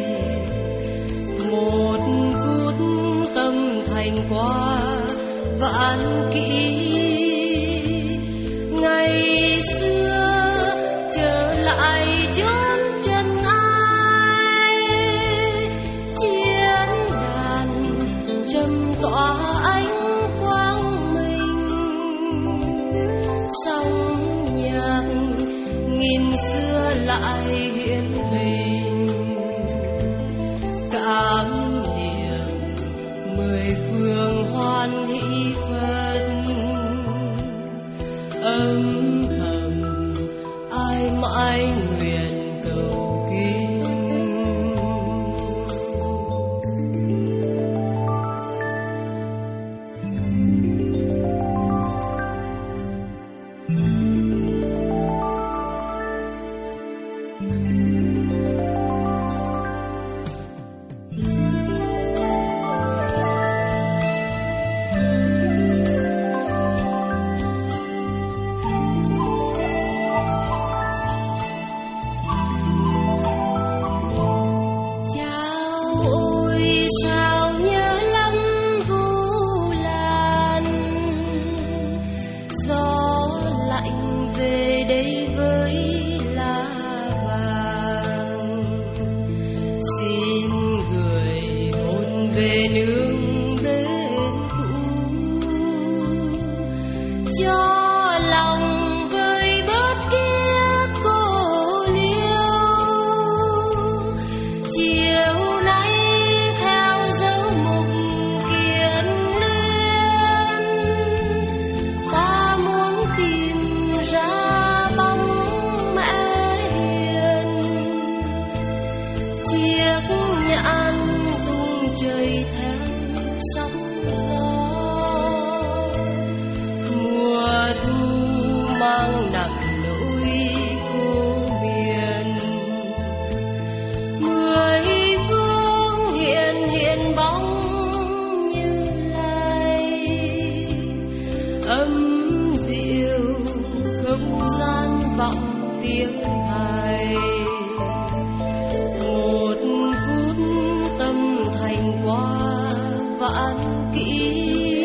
một phút tâm thành qua vạn kỷ ngày xưa trở lại chốn trần ai chiến đàn trầm tỏa ánh quang minh sóng nhạc nghìn xưa lại hiện hình cảm niệm mười phương hoan hỷ phân chiếc nhãn tung trời theo sóng gió. Mùa thu mang nặng nỗi cô miền, mười phương hiện hiện bóng như lai, âm dịu không gian vọng tiếng hài. Một phút tâm thành qua vạn kỷ,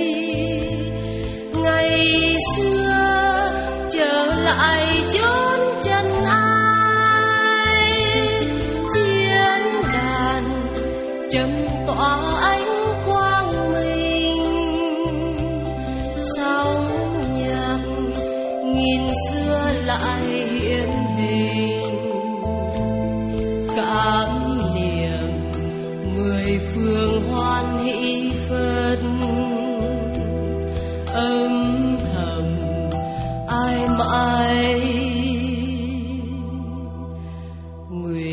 ngày xưa trở lại chốn chân ai. Chiến đàn trầm tỏa ánh quang minh, sóng nhạc nghìn xưa lại hiện hình. Cảm niệm mười phương hoan hỷ phật, âm thầm ai mãi nguyện